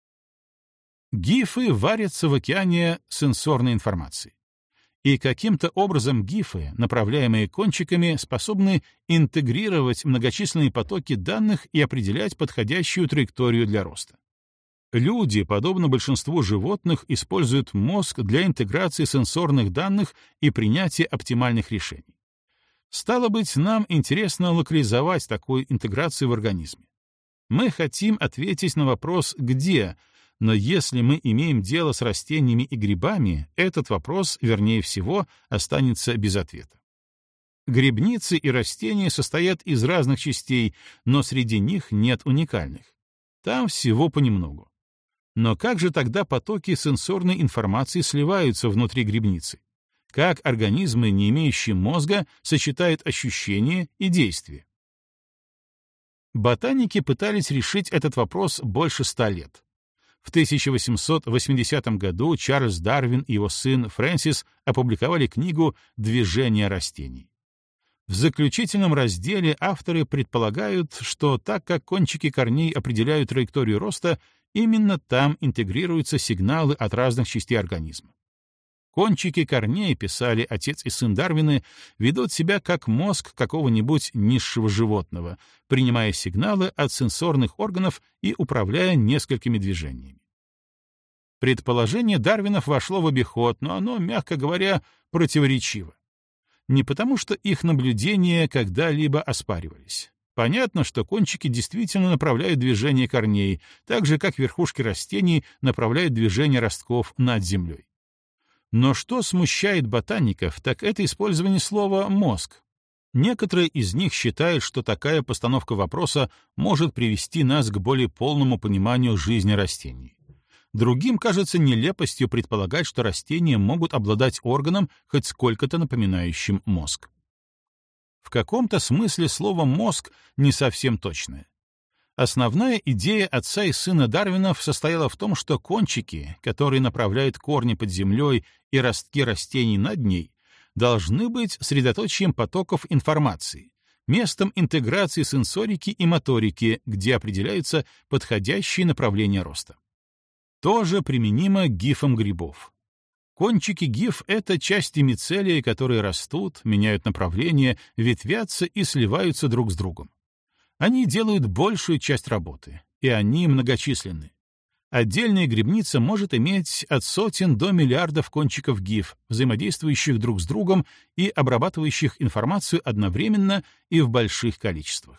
Гифы варятся в океане сенсорной информации. И каким-то образом гифы, направляемые кончиками, способны интегрировать многочисленные потоки данных и определять подходящую траекторию для роста. Люди, подобно большинству животных, используют мозг для интеграции сенсорных данных и принятия оптимальных решений. Стало быть, нам интересно локализовать такую интеграцию в организме. Мы хотим ответить на вопрос «где?», но если мы имеем дело с растениями и грибами, этот вопрос, вернее всего, останется без ответа. Грибницы и растения состоят из разных частей, но среди них нет уникальных. Там всего понемногу. Но как же тогда потоки сенсорной информации сливаются внутри грибницы? Как организмы, не имеющие мозга, сочетают ощущения и действия? Ботаники пытались решить этот вопрос больше ста лет. В тысяча восемьсот восьмидесятом году Чарльз Дарвин и его сын Фрэнсис опубликовали книгу «Движение растений». В заключительном разделе авторы предполагают, что так как кончики корней определяют траекторию роста, именно там интегрируются сигналы от разных частей организма. Кончики корней, писали отец и сын Дарвины, ведут себя как мозг какого-нибудь низшего животного, принимая сигналы от сенсорных органов и управляя несколькими движениями. Предположение Дарвинов вошло в обиход, но оно, мягко говоря, противоречиво. Не потому, что их наблюдения когда-либо оспаривались. Понятно, что кончики действительно направляют движение корней, так же, как верхушки растений направляют движение ростков над землей. Но что смущает ботаников, так это использование слова «мозг». Некоторые из них считают, что такая постановка вопроса может привести нас к более полному пониманию жизни растений. Другим кажется нелепостью предполагать, что растения могут обладать органом, хоть сколько-то напоминающим мозг. В каком-то смысле слово «мозг» не совсем точное. Основная идея отца и сына Дарвинов состояла в том, что кончики, которые направляют корни под землей и ростки растений над ней, должны быть средоточием потоков информации, местом интеграции сенсорики и моторики, где определяются подходящие направления роста. Тоже применимо к гифам грибов. Кончики гиф — это части мицелия, которые растут, меняют направление, ветвятся и сливаются друг с другом. Они делают большую часть работы, и они многочисленны. Отдельная грибница может иметь от сотен до миллиардов кончиков гиф, взаимодействующих друг с другом и обрабатывающих информацию одновременно и в больших количествах.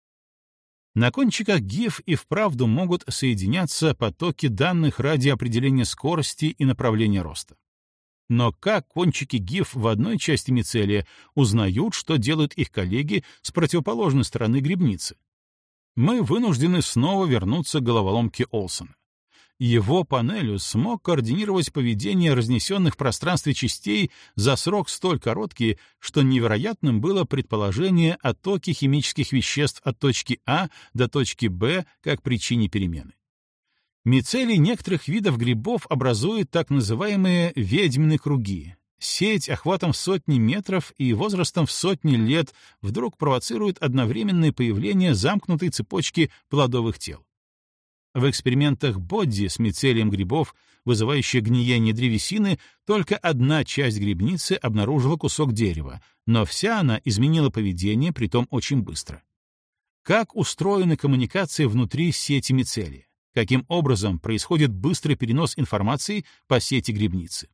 На кончиках гиф и вправду могут соединяться потоки данных ради определения скорости и направления роста. Но как кончики гиф в одной части мицелия узнают, что делают их коллеги с противоположной стороны грибницы? Мы вынуждены снова вернуться к головоломке Олсона. Его Панелиус смог координировать поведение разнесенных в пространстве частей за срок столь короткий, что невероятным было предположение о токе химических веществ от точки А до точки Б как причине перемены. Мицелий некоторых видов грибов образует так называемые ведьмины круги. Сеть охватом в сотни метров и возрастом в сотни лет вдруг провоцирует одновременное появление замкнутой цепочки плодовых тел. В экспериментах Бодди с мицелием грибов, вызывающих гниение древесины, только одна часть грибницы обнаружила кусок дерева, но вся она изменила поведение, притом очень быстро. Как устроены коммуникации внутри сети мицелия? Каким образом происходит быстрый перенос информации по сети грибницы?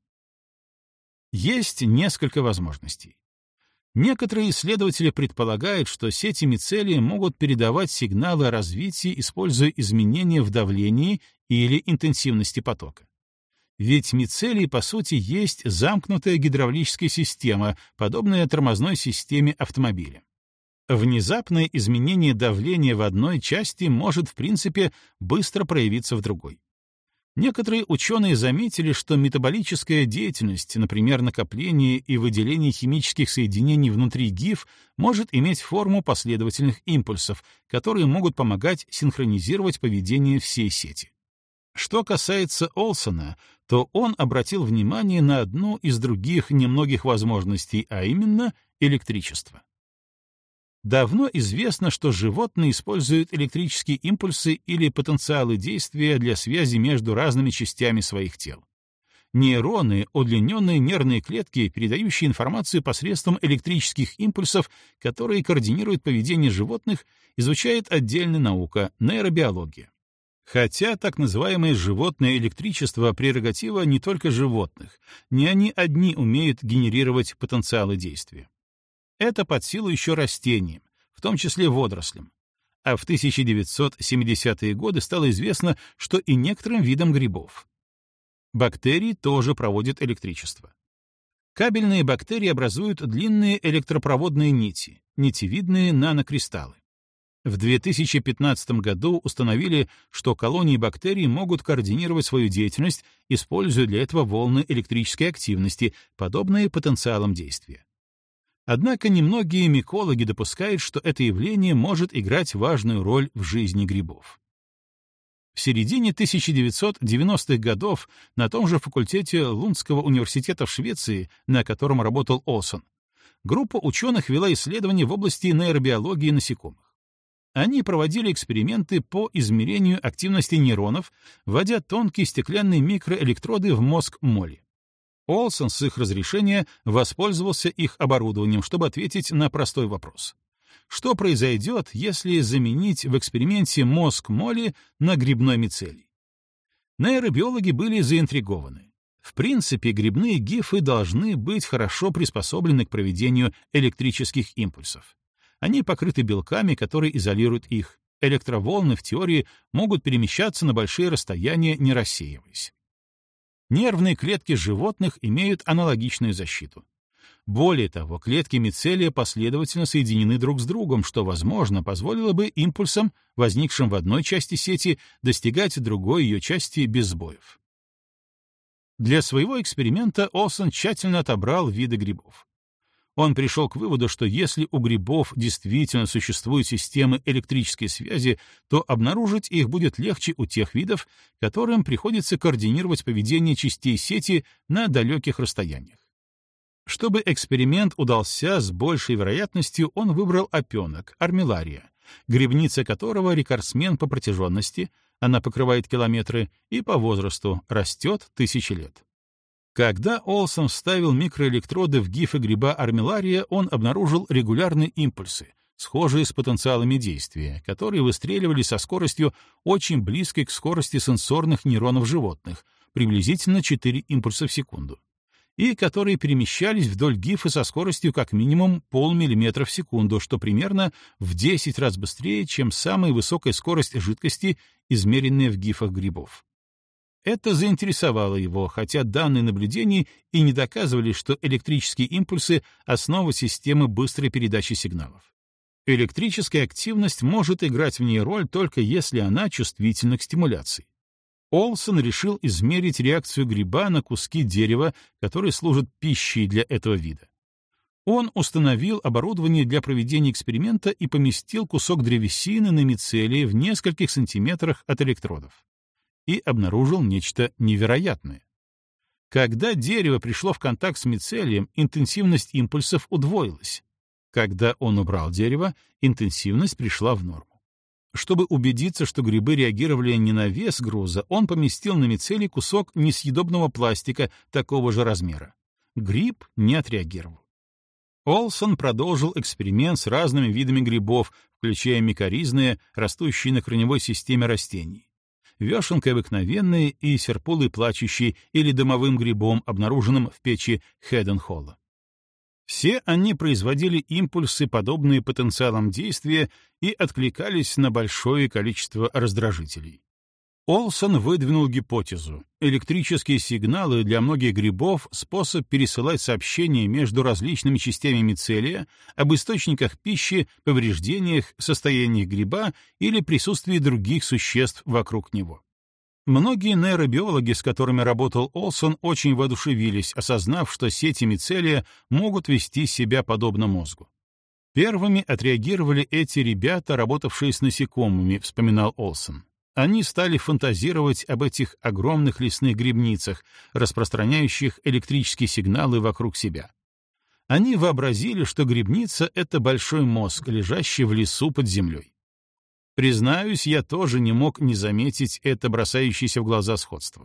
Есть несколько возможностей. Некоторые исследователи предполагают, что сети мицелия могут передавать сигналы о развитии, используя изменения в давлении или интенсивности потока. Ведь мицелий, по сути, есть замкнутая гидравлическая система, подобная тормозной системе автомобиля. Внезапное изменение давления в одной части может, в принципе, быстро проявиться в другой. Некоторые ученые заметили, что метаболическая деятельность, например, накопление и выделение химических соединений внутри гиф, может иметь форму последовательных импульсов, которые могут помогать синхронизировать поведение всей сети. Что касается Олсона, то он обратил внимание на одну из других немногих возможностей, а именно электричество. Давно известно, что животные используют электрические импульсы или потенциалы действия для связи между разными частями своих тел. Нейроны — удлиненные нервные клетки, передающие информацию посредством электрических импульсов, которые координируют поведение животных, изучает отдельная наука — нейробиология. Хотя так называемое животное электричество — прерогатива не только животных, не они одни умеют генерировать потенциалы действия. Это под силу еще растениям, в том числе водорослям. А в тысяча девятьсот семидесятые годы стало известно, что и некоторым видам грибов. Бактерии тоже проводят электричество. Кабельные бактерии образуют длинные электропроводные нити, нитевидные нанокристаллы. В две тысячи пятнадцатом году установили, что колонии бактерий могут координировать свою деятельность, используя для этого волны электрической активности, подобные потенциалам действия. Однако немногие микологи допускают, что это явление может играть важную роль в жизни грибов. В середине тысяча девятьсот девяностых годов на том же факультете Лундского университета в Швеции, на котором работал Олсон, группа ученых вела исследования в области нейробиологии насекомых. Они проводили эксперименты по измерению активности нейронов, вводя тонкие стеклянные микроэлектроды в мозг моли. Олсон с их разрешения воспользовался их оборудованием, чтобы ответить на простой вопрос. Что произойдет, если заменить в эксперименте мозг моли на грибной мицелий? Нейробиологи были заинтригованы. В принципе, грибные гифы должны быть хорошо приспособлены к проведению электрических импульсов. Они покрыты белками, которые изолируют их. Электроволны, в теории, могут перемещаться на большие расстояния, не рассеиваясь. Нервные клетки животных имеют аналогичную защиту. Более того, клетки мицелия последовательно соединены друг с другом, что, возможно, позволило бы импульсам, возникшим в одной части сети, достигать другой ее части без сбоев. Для своего эксперимента Олсон тщательно отобрал виды грибов. Он пришел к выводу, что если у грибов действительно существуют системы электрической связи, то обнаружить их будет легче у тех видов, которым приходится координировать поведение частей сети на далеких расстояниях. Чтобы эксперимент удался с большей вероятностью, он выбрал опенок, армиллария, грибница которого рекордсмен по протяженности, она покрывает километры, и по возрасту растет тысячи лет. Когда Олсон вставил микроэлектроды в гифы гриба армиллария, он обнаружил регулярные импульсы, схожие с потенциалами действия, которые выстреливали со скоростью очень близкой к скорости сенсорных нейронов животных, приблизительно четыре импульса в секунду, и которые перемещались вдоль гифа со скоростью как минимум полмиллиметра в секунду, что примерно в десять раз быстрее, чем самая высокая скорость жидкости, измеренная в гифах грибов. Это заинтересовало его, хотя данные наблюдений и не доказывали, что электрические импульсы — основа системы быстрой передачи сигналов. Электрическая активность может играть в ней роль только если она чувствительна к стимуляции. Олсон решил измерить реакцию гриба на куски дерева, которые служат пищей для этого вида. Он установил оборудование для проведения эксперимента и поместил кусок древесины на мицелии в нескольких сантиметрах от электродов. И обнаружил нечто невероятное. Когда дерево пришло в контакт с мицелием, интенсивность импульсов удвоилась. Когда он убрал дерево, интенсивность пришла в норму. Чтобы убедиться, что грибы реагировали не на вес груза, он поместил на мицелий кусок несъедобного пластика такого же размера. Гриб не отреагировал. Олсон продолжил эксперимент с разными видами грибов, включая микоризные, растущие на корневой системе растений, вешенкой обыкновенной и серпулой плачущей или дымовым грибом, обнаруженным в печи Хеденхолла. Все они производили импульсы, подобные потенциалам действия, и откликались на большое количество раздражителей. Олсон выдвинул гипотезу: электрические сигналы для многих грибов — способ пересылать сообщения между различными частями мицелия об источниках пищи, повреждениях, состояниях гриба или присутствии других существ вокруг него. Многие нейробиологи, с которыми работал Олсон, очень воодушевились, осознав, что сети мицелия могут вести себя подобно мозгу. Первыми отреагировали эти ребята, работавшие с насекомыми, вспоминал Олсон. Они стали фантазировать об этих огромных лесных грибницах, распространяющих электрические сигналы вокруг себя. Они вообразили, что грибница — это большой мозг, лежащий в лесу под землей. Признаюсь, я тоже не мог не заметить это бросающееся в глаза сходство.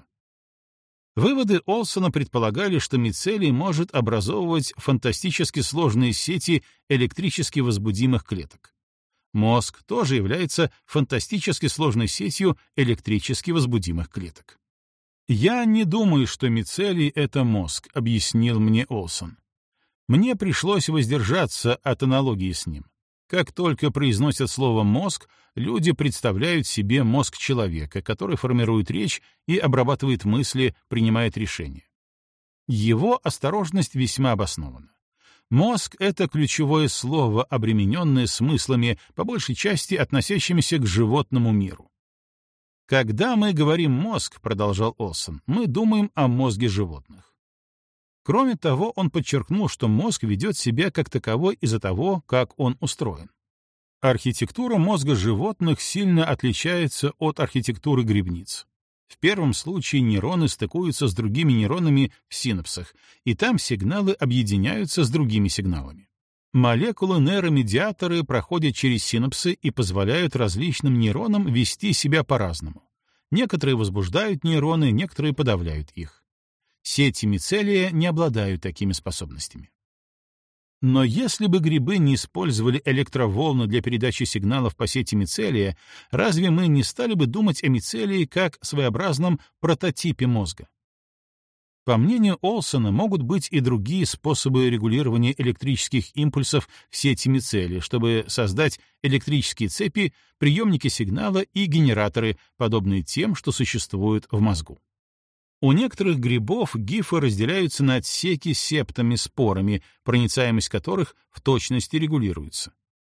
Выводы Олсона предполагали, что мицелий может образовывать фантастически сложные сети электрически возбудимых клеток. Мозг тоже является фантастически сложной сетью электрически возбудимых клеток. «Я не думаю, что мицелий — это мозг», — объяснил мне Олсон. Мне пришлось воздержаться от аналогии с ним. Как только произносят слово «мозг», люди представляют себе мозг человека, который формирует речь и обрабатывает мысли, принимает решения. Его осторожность весьма обоснована. Мозг — это ключевое слово, обремененное смыслами, по большей части относящимися к животному миру. «Когда мы говорим «мозг», — продолжал Олсон, — мы думаем о мозге животных. Кроме того, он подчеркнул, что мозг ведет себя как таковой из-за того, как он устроен. Архитектура мозга животных сильно отличается от архитектуры грибниц. В первом случае нейроны стыкуются с другими нейронами в синапсах, и там сигналы объединяются с другими сигналами. Молекулы-нейромедиаторы проходят через синапсы и позволяют различным нейронам вести себя по-разному. Некоторые возбуждают нейроны, некоторые подавляют их. Сети мицелия не обладают такими способностями. Но если бы грибы не использовали электроволны для передачи сигналов по сети мицелия, разве мы не стали бы думать о мицелии как своеобразном прототипе мозга? По мнению Олсона, могут быть и другие способы регулирования электрических импульсов в сети мицелия, чтобы создать электрические цепи, приемники сигнала и генераторы, подобные тем, что существуют в мозгу. У некоторых грибов гифы разделяются на отсеки септами-спорами, проницаемость которых в точности регулируется.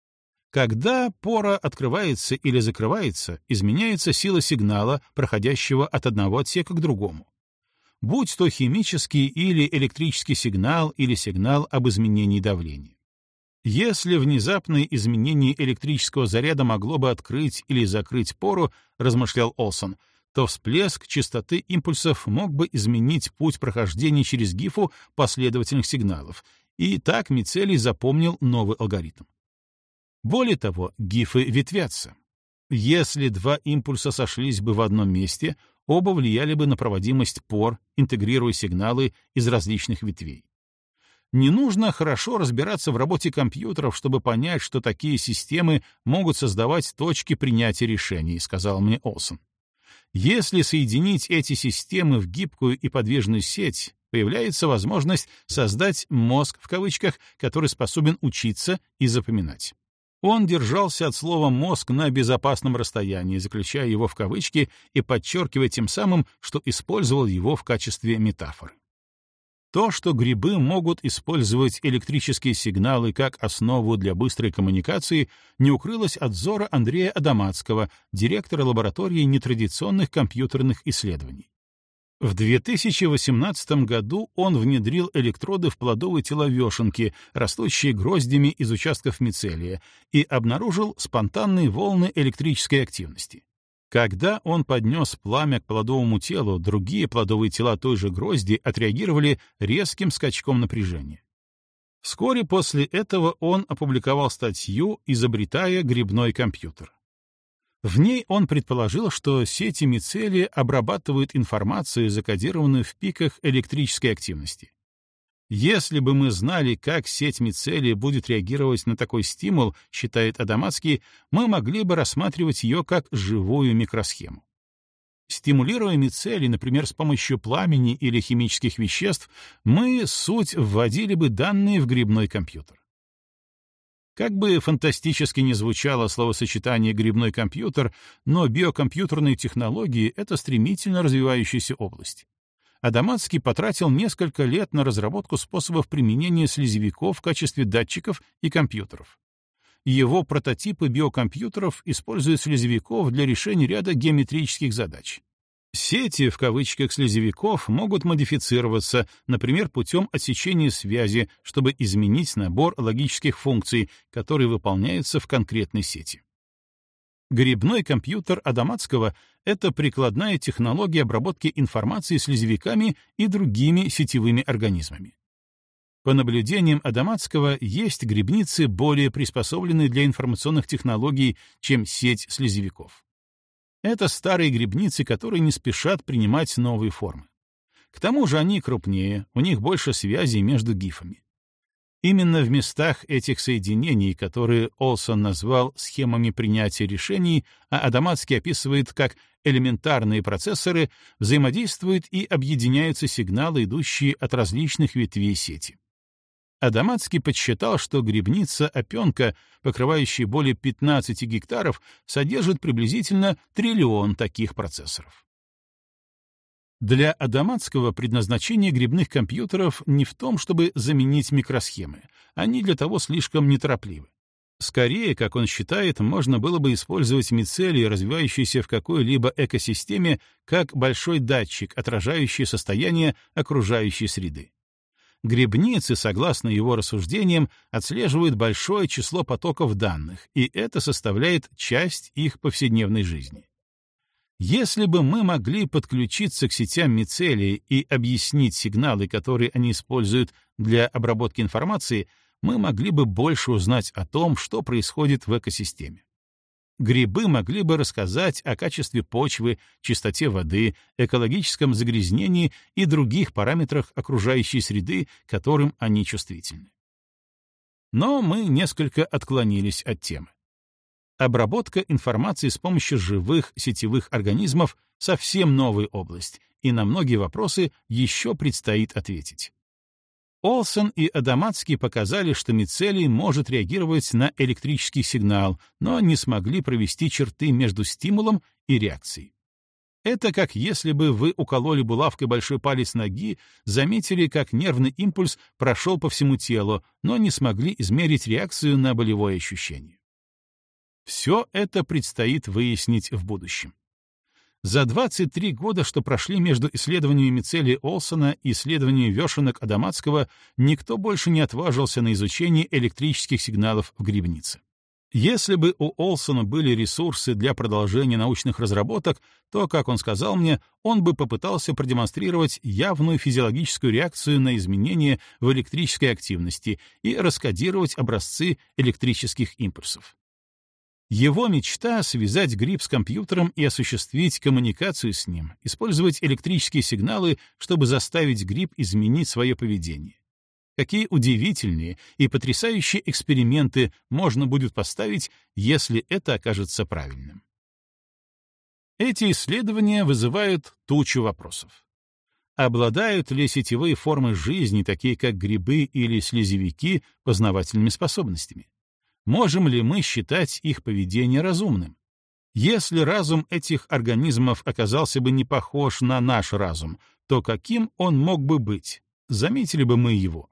Когда пора открывается или закрывается, изменяется сила сигнала, проходящего от одного отсека к другому. Будь то химический или электрический сигнал или сигнал об изменении давления. Если внезапное изменение электрического заряда могло бы открыть или закрыть пору, размышлял Олсон, то всплеск частоты импульсов мог бы изменить путь прохождения через гифу последовательных сигналов, и так мицелий запомнил новый алгоритм. Более того, гифы ветвятся. Если два импульса сошлись бы в одном месте, оба влияли бы на проводимость пор, интегрируя сигналы из различных ветвей. Не нужно хорошо разбираться в работе компьютеров, чтобы понять, что такие системы могут создавать точки принятия решений, сказал мне Олсон. Если соединить эти системы в гибкую и подвижную сеть, появляется возможность создать «мозг» в кавычках, который способен учиться и запоминать. Он держался от слова «мозг» на безопасном расстоянии, заключая его в кавычки и подчеркивая тем самым, что использовал его в качестве метафоры. То, что грибы могут использовать электрические сигналы как основу для быстрой коммуникации, не укрылось от взора Андрея Адамацкого, директора лаборатории нетрадиционных компьютерных исследований. В две тысячи восемнадцатом году он внедрил электроды в плодовые тела вешенки, растущие гроздями из участков мицелия, и обнаружил спонтанные волны электрической активности. Когда он поднес пламя к плодовому телу, другие плодовые тела той же грозди отреагировали резким скачком напряжения. Вскоре после этого он опубликовал статью, изобретая грибной компьютер. В ней он предположил, что сети мицелия обрабатывают информацию, закодированную в пиках электрической активности. Если бы мы знали, как сеть мицелия будет реагировать на такой стимул, считает Адамацкий, мы могли бы рассматривать ее как живую микросхему. Стимулируя мицелий, например, с помощью пламени или химических веществ, мы, суть, вводили бы данные в грибной компьютер. Как бы фантастически ни звучало словосочетание «грибной компьютер», но биокомпьютерные технологии — это стремительно развивающаяся область. Адамацкий потратил несколько лет на разработку способов применения слезевиков в качестве датчиков и компьютеров. Его прототипы биокомпьютеров используют слезевиков для решения ряда геометрических задач. Сети, в кавычках, слезевиков могут модифицироваться, например, путем отсечения связи, чтобы изменить набор логических функций, которые выполняются в конкретной сети. Грибной компьютер Адамацкого — это прикладная технология обработки информации слезевиками и другими сетевыми организмами. По наблюдениям Адамацкого, есть грибницы, более приспособленные для информационных технологий, чем сеть слезевиков. Это старые грибницы, которые не спешат принимать новые формы. К тому же они крупнее, у них больше связей между гифами. Именно в местах этих соединений, которые Олсон назвал схемами принятия решений, а Адамацкий описывает как элементарные процессоры, взаимодействуют и объединяются сигналы, идущие от различных ветвей сети. Адамацкий подсчитал, что грибница-опенка, покрывающая более пятнадцати гектаров, содержит приблизительно триллион таких процессоров. Для Адамацкого предназначение грибных компьютеров не в том, чтобы заменить микросхемы. Они для того слишком неторопливы. Скорее, как он считает, можно было бы использовать мицелий, развивающийся в какой-либо экосистеме, как большой датчик, отражающий состояние окружающей среды. Грибницы, согласно его рассуждениям, отслеживают большое число потоков данных, и это составляет часть их повседневной жизни. Если бы мы могли подключиться к сетям мицелия и объяснить сигналы, которые они используют для обработки информации, мы могли бы больше узнать о том, что происходит в экосистеме. Грибы могли бы рассказать о качестве почвы, чистоте воды, экологическом загрязнении и других параметрах окружающей среды, к которым они чувствительны. Но мы несколько отклонились от темы. Обработка информации с помощью живых сетевых организмов — совсем новая область, и на многие вопросы еще предстоит ответить. Олсон и Адамацкий показали, что мицелий может реагировать на электрический сигнал, но не смогли провести черты между стимулом и реакцией. Это как если бы вы укололи булавкой большой палец ноги, заметили, как нервный импульс прошел по всему телу, но не смогли измерить реакцию на болевое ощущение. Все это предстоит выяснить в будущем. За двадцать три года, что прошли между исследованиями мицелия Олсона и исследованиями вешенок Адамацкого, никто больше не отважился на изучение электрических сигналов в грибнице. Если бы у Олсона были ресурсы для продолжения научных разработок, то, как он сказал мне, он бы попытался продемонстрировать явную физиологическую реакцию на изменения в электрической активности и раскодировать образцы электрических импульсов. Его мечта — связать гриб с компьютером и осуществить коммуникацию с ним, использовать электрические сигналы, чтобы заставить гриб изменить свое поведение. Какие удивительные и потрясающие эксперименты можно будет поставить, если это окажется правильным. Эти исследования вызывают тучу вопросов. Обладают ли сетевые формы жизни, такие как грибы или слизевики, познавательными способностями? Можем ли мы считать их поведение разумным? Если разум этих организмов оказался бы не похож на наш разум, то каким он мог бы быть? Заметили бы мы его?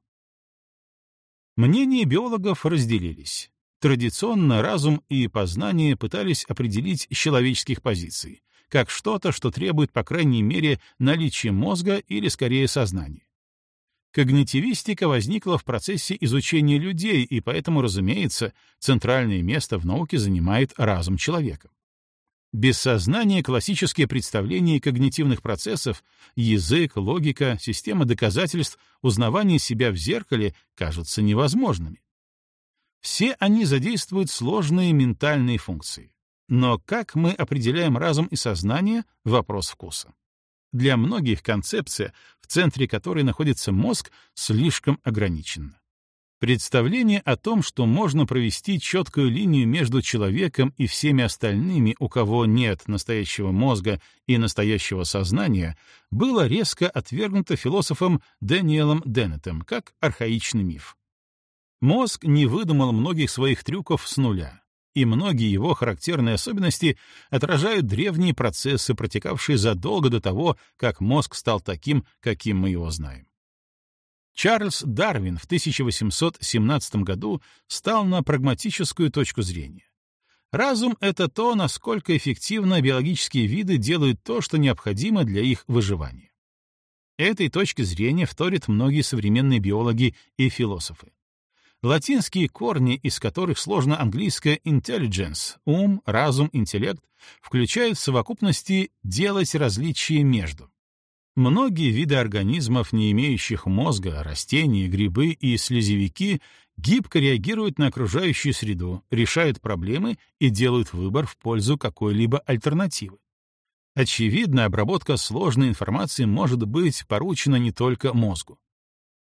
Мнения биологов разделились. Традиционно разум и познание пытались определить с человеческих позиций, как что-то, что требует, по крайней мере, наличия мозга или, скорее, сознания. Когнитивистика возникла в процессе изучения людей, и поэтому, разумеется, центральное место в науке занимает разум человека. Без сознания классические представления когнитивных процессов — язык, логика, система доказательств, узнавание себя в зеркале — кажутся невозможными. Все они задействуют сложные ментальные функции. Но как мы определяем разум и сознание — вопрос вкуса. Для многих концепция, в центре которой находится мозг, слишком ограничена. Представление о том, что можно провести четкую линию между человеком и всеми остальными, у кого нет настоящего мозга и настоящего сознания, было резко отвергнуто философом Дэниелом Деннетом как архаичный миф. Мозг не выдумал многих своих трюков с нуля, и многие его характерные особенности отражают древние процессы, протекавшие задолго до того, как мозг стал таким, каким мы его знаем. Чарльз Дарвин в тысяча восемьсот семнадцатом году стал на прагматическую точку зрения. Разум — это то, насколько эффективно биологические виды делают то, что необходимо для их выживания. Этой точке зрения вторят многие современные биологи и философы. Латинские корни, из которых сложно английское intelligence — ум, разум, интеллект, включают в совокупности делать различия между. Многие виды организмов, не имеющих мозга, растения, грибы и слизевики, гибко реагируют на окружающую среду, решают проблемы и делают выбор в пользу какой-либо альтернативы. Очевидно, обработка сложной информации может быть поручена не только мозгу.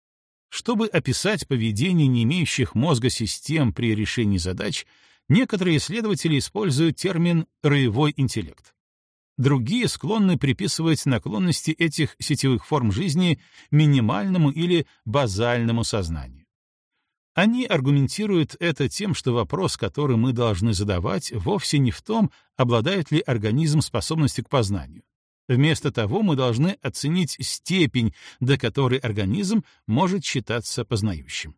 Чтобы описать поведение не имеющих мозга систем при решении задач, некоторые исследователи используют термин «роевой интеллект». Другие склонны приписывать наклонности этих сетевых форм жизни минимальному или базальному сознанию. Они аргументируют это тем, что вопрос, который мы должны задавать, вовсе не в том, обладает ли организм способностью к познанию. Вместо того мы должны оценить степень, до которой организм может считаться познающим.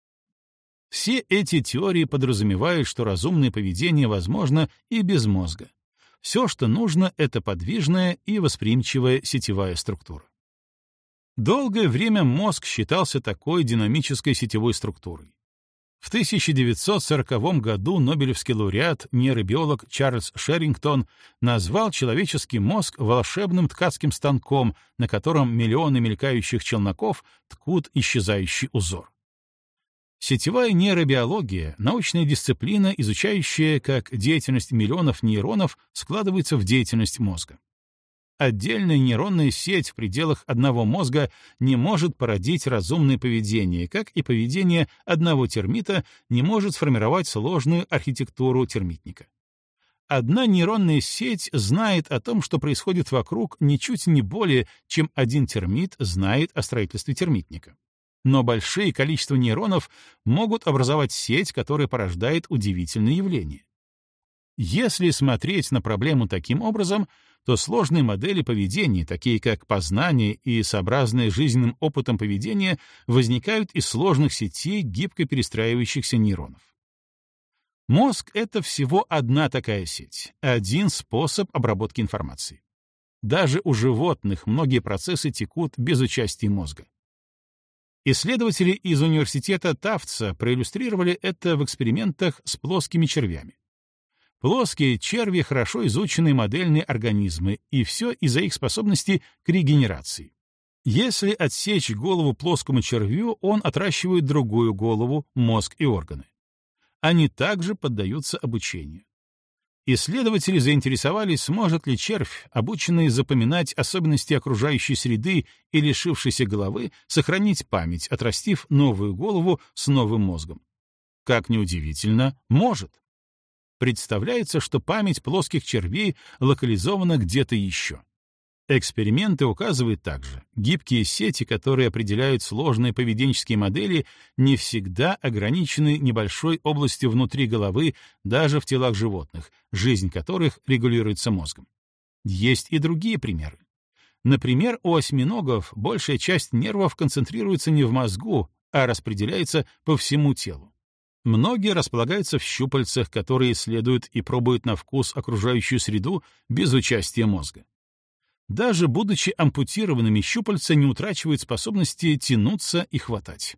Все эти теории подразумевают, что разумное поведение возможно и без мозга. Все, что нужно, — это подвижная и восприимчивая сетевая структура. Долгое время мозг считался такой динамической сетевой структурой. В тысяча девятьсот сороковом году нобелевский лауреат, нейробиолог Чарльз Шерингтон назвал человеческий мозг волшебным ткацким станком, на котором миллионы мелькающих челноков ткут исчезающий узор. Сетевая нейробиология — научная дисциплина, изучающая, как деятельность миллионов нейронов складывается в деятельность мозга. Отдельная нейронная сеть в пределах одного мозга не может породить разумное поведение, как и поведение одного термита не может сформировать сложную архитектуру термитника. Одна нейронная сеть знает о том, что происходит вокруг, ничуть не более, чем один термит знает о строительстве термитника. Но большие количества нейронов могут образовать сеть, которая порождает удивительные явления. Если смотреть на проблему таким образом, то сложные модели поведения, такие как познание и сообразное жизненным опытом поведения, возникают из сложных сетей гибко перестраивающихся нейронов. Мозг — это всего одна такая сеть, один способ обработки информации. Даже у животных многие процессы текут без участия мозга. Исследователи из университета Тафтса проиллюстрировали это в экспериментах с плоскими червями. Плоские черви — хорошо изученные модельные организмы, и все из-за их способности к регенерации. Если отсечь голову плоскому червю, он отращивает другую голову, мозг и органы. Они также поддаются обучению. Исследователи заинтересовались, сможет ли червь, обученный запоминать особенности окружающей среды и лишившийся головы, сохранить память, отрастив новую голову с новым мозгом. Как ни удивительно, может. Представляется, что память плоских червей локализована где-то еще. Эксперименты указывают также, гибкие сети, которые определяют сложные поведенческие модели, не всегда ограничены небольшой областью внутри головы даже в телах животных, жизнь которых регулируется мозгом. Есть и другие примеры. Например, у осьминогов большая часть нервов концентрируется не в мозгу, а распределяется по всему телу. Многие располагаются в щупальцах, которые исследуют и пробуют на вкус окружающую среду без участия мозга. Даже будучи ампутированными, щупальца не утрачивают способности тянуться и хватать.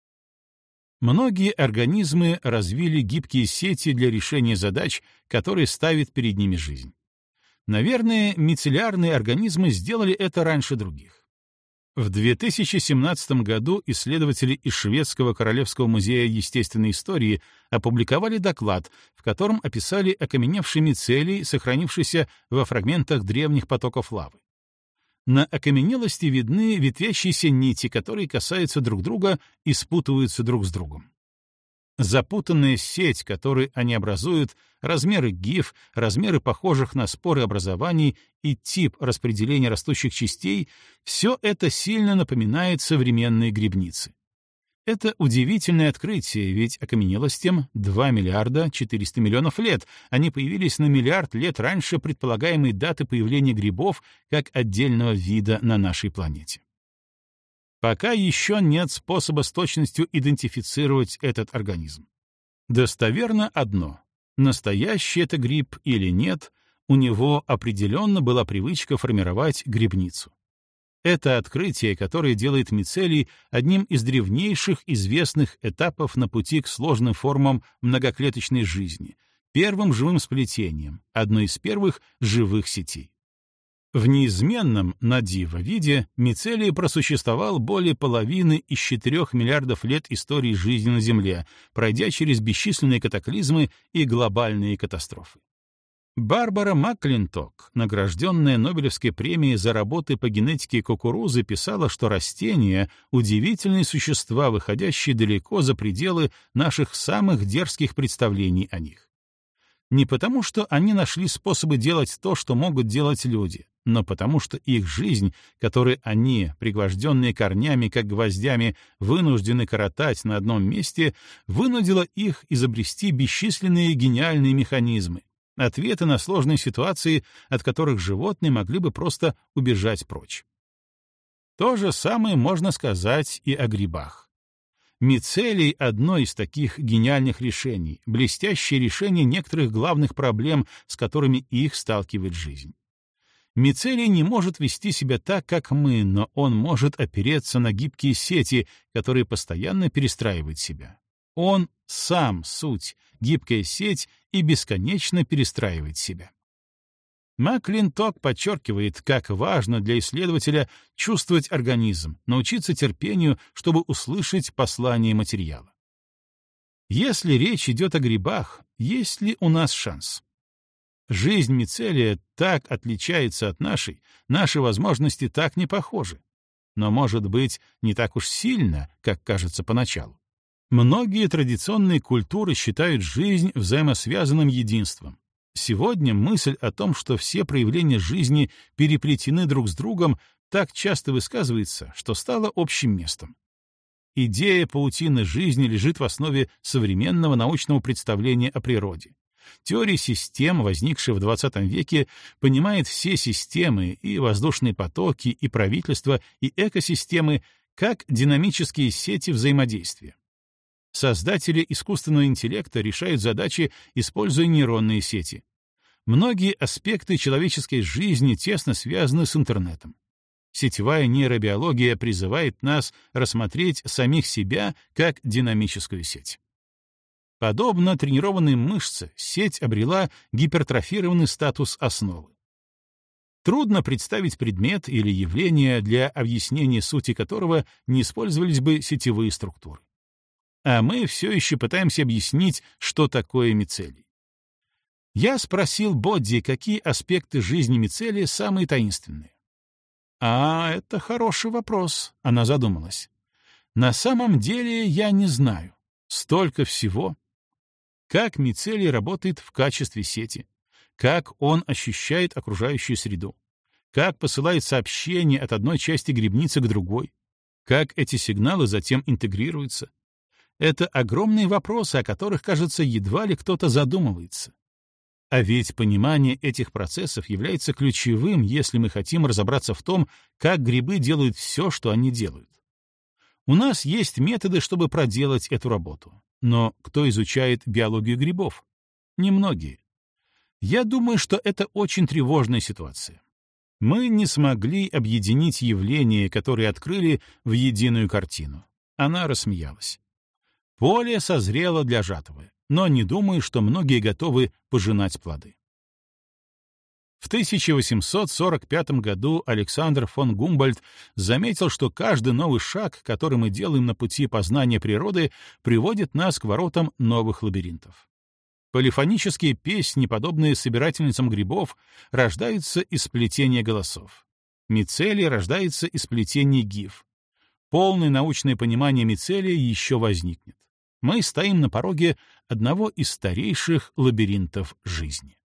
Многие организмы развили гибкие сети для решения задач, которые ставит перед ними жизнь. Наверное, мицеллярные организмы сделали это раньше других. В две тысячи семнадцатом году исследователи из Шведского Королевского музея естественной истории опубликовали доклад, в котором описали окаменевшие мицелий, сохранившиеся во фрагментах древних потоков лавы. На окаменелости видны ветвящиеся нити, которые касаются друг друга и спутываются друг с другом. Запутанная сеть, которую они образуют, размеры гиф, размеры похожих на споры образований и тип распределения растущих частей — все это сильно напоминает современные грибницы. Это удивительное открытие, ведь окаменелостям два миллиарда четыреста миллионов лет, они появились на миллиард лет раньше предполагаемой даты появления грибов как отдельного вида на нашей планете. Пока еще нет способа с точностью идентифицировать этот организм. Достоверно одно — настоящий это гриб или нет, у него определенно была привычка формировать грибницу. Это открытие, которое делает мицелий одним из древнейших известных этапов на пути к сложным формам многоклеточной жизни, первым живым сплетением, одной из первых живых сетей. В неизменном, на диво, виде мицелий просуществовал более половины из четырех миллиардов лет истории жизни на Земле, пройдя через бесчисленные катаклизмы и глобальные катастрофы. Барбара Макклинток, награжденная Нобелевской премией за работы по генетике кукурузы, писала, что растения — удивительные существа, выходящие далеко за пределы наших самых дерзких представлений о них. Не потому, что они нашли способы делать то, что могут делать люди, но потому, что их жизнь, которую они, пригвожденные корнями, как гвоздями, вынуждены коротать на одном месте, вынудила их изобрести бесчисленные гениальные механизмы, ответы на сложные ситуации, от которых животные могли бы просто убежать прочь. То же самое можно сказать и о грибах. Мицелий — одно из таких гениальных решений, блестящее решение некоторых главных проблем, с которыми их сталкивает жизнь. Мицелий не может вести себя так, как мы, но он может опереться на гибкие сети, которые постоянно перестраивают себя. Он сам суть, гибкая сеть, и бесконечно перестраивает себя. Макклинток подчеркивает, как важно для исследователя чувствовать организм, научиться терпению, чтобы услышать послание материала. Если речь идет о грибах, есть ли у нас шанс? Жизнь мицелия так отличается от нашей, наши возможности так не похожи. Но, может быть, не так уж сильно, как кажется поначалу. Многие традиционные культуры считают жизнь взаимосвязанным единством. Сегодня мысль о том, что все проявления жизни переплетены друг с другом, так часто высказывается, что стала общим местом. Идея паутины жизни лежит в основе современного научного представления о природе. Теория систем, возникшая в двадцатом веке, понимает все системы, и воздушные потоки, и правительства, и экосистемы, как динамические сети взаимодействия. Создатели искусственного интеллекта решают задачи, используя нейронные сети. Многие аспекты человеческой жизни тесно связаны с интернетом. Сетевая нейробиология призывает нас рассмотреть самих себя как динамическую сеть. Подобно тренированной мышце, сеть обрела гипертрофированный статус основы. Трудно представить предмет или явление, для объяснения сути которого не использовались бы сетевые структуры. А мы все еще пытаемся объяснить, что такое мицелий. Я спросил Бодди, какие аспекты жизни мицелия самые таинственные. «А, это хороший вопрос», — она задумалась. «На самом деле я не знаю. Столько всего. Как мицелий работает в качестве сети, как он ощущает окружающую среду, как посылает сообщения от одной части грибницы к другой, как эти сигналы затем интегрируются. Это огромные вопросы, о которых, кажется, едва ли кто-то задумывается. А ведь понимание этих процессов является ключевым, если мы хотим разобраться в том, как грибы делают все, что они делают. У нас есть методы, чтобы проделать эту работу. Но кто изучает биологию грибов? Немногие. Я думаю, что это очень тревожная ситуация. Мы не смогли объединить явления, которые открыли, в единую картину. Она рассмеялась. Поле созрело для жатвы, но не думаю, что многие готовы пожинать плоды. В тысяча восемьсот сорок пятом году Александр фон Гумбольдт заметил, что каждый новый шаг, который мы делаем на пути познания природы, приводит нас к воротам новых лабиринтов. Полифонические песни, подобные собирательницам грибов, рождаются из сплетения голосов. Мицелий рождается из сплетения гиф. Полное научное понимание мицелия еще возникнет. Мы стоим на пороге одного из старейших лабиринтов жизни.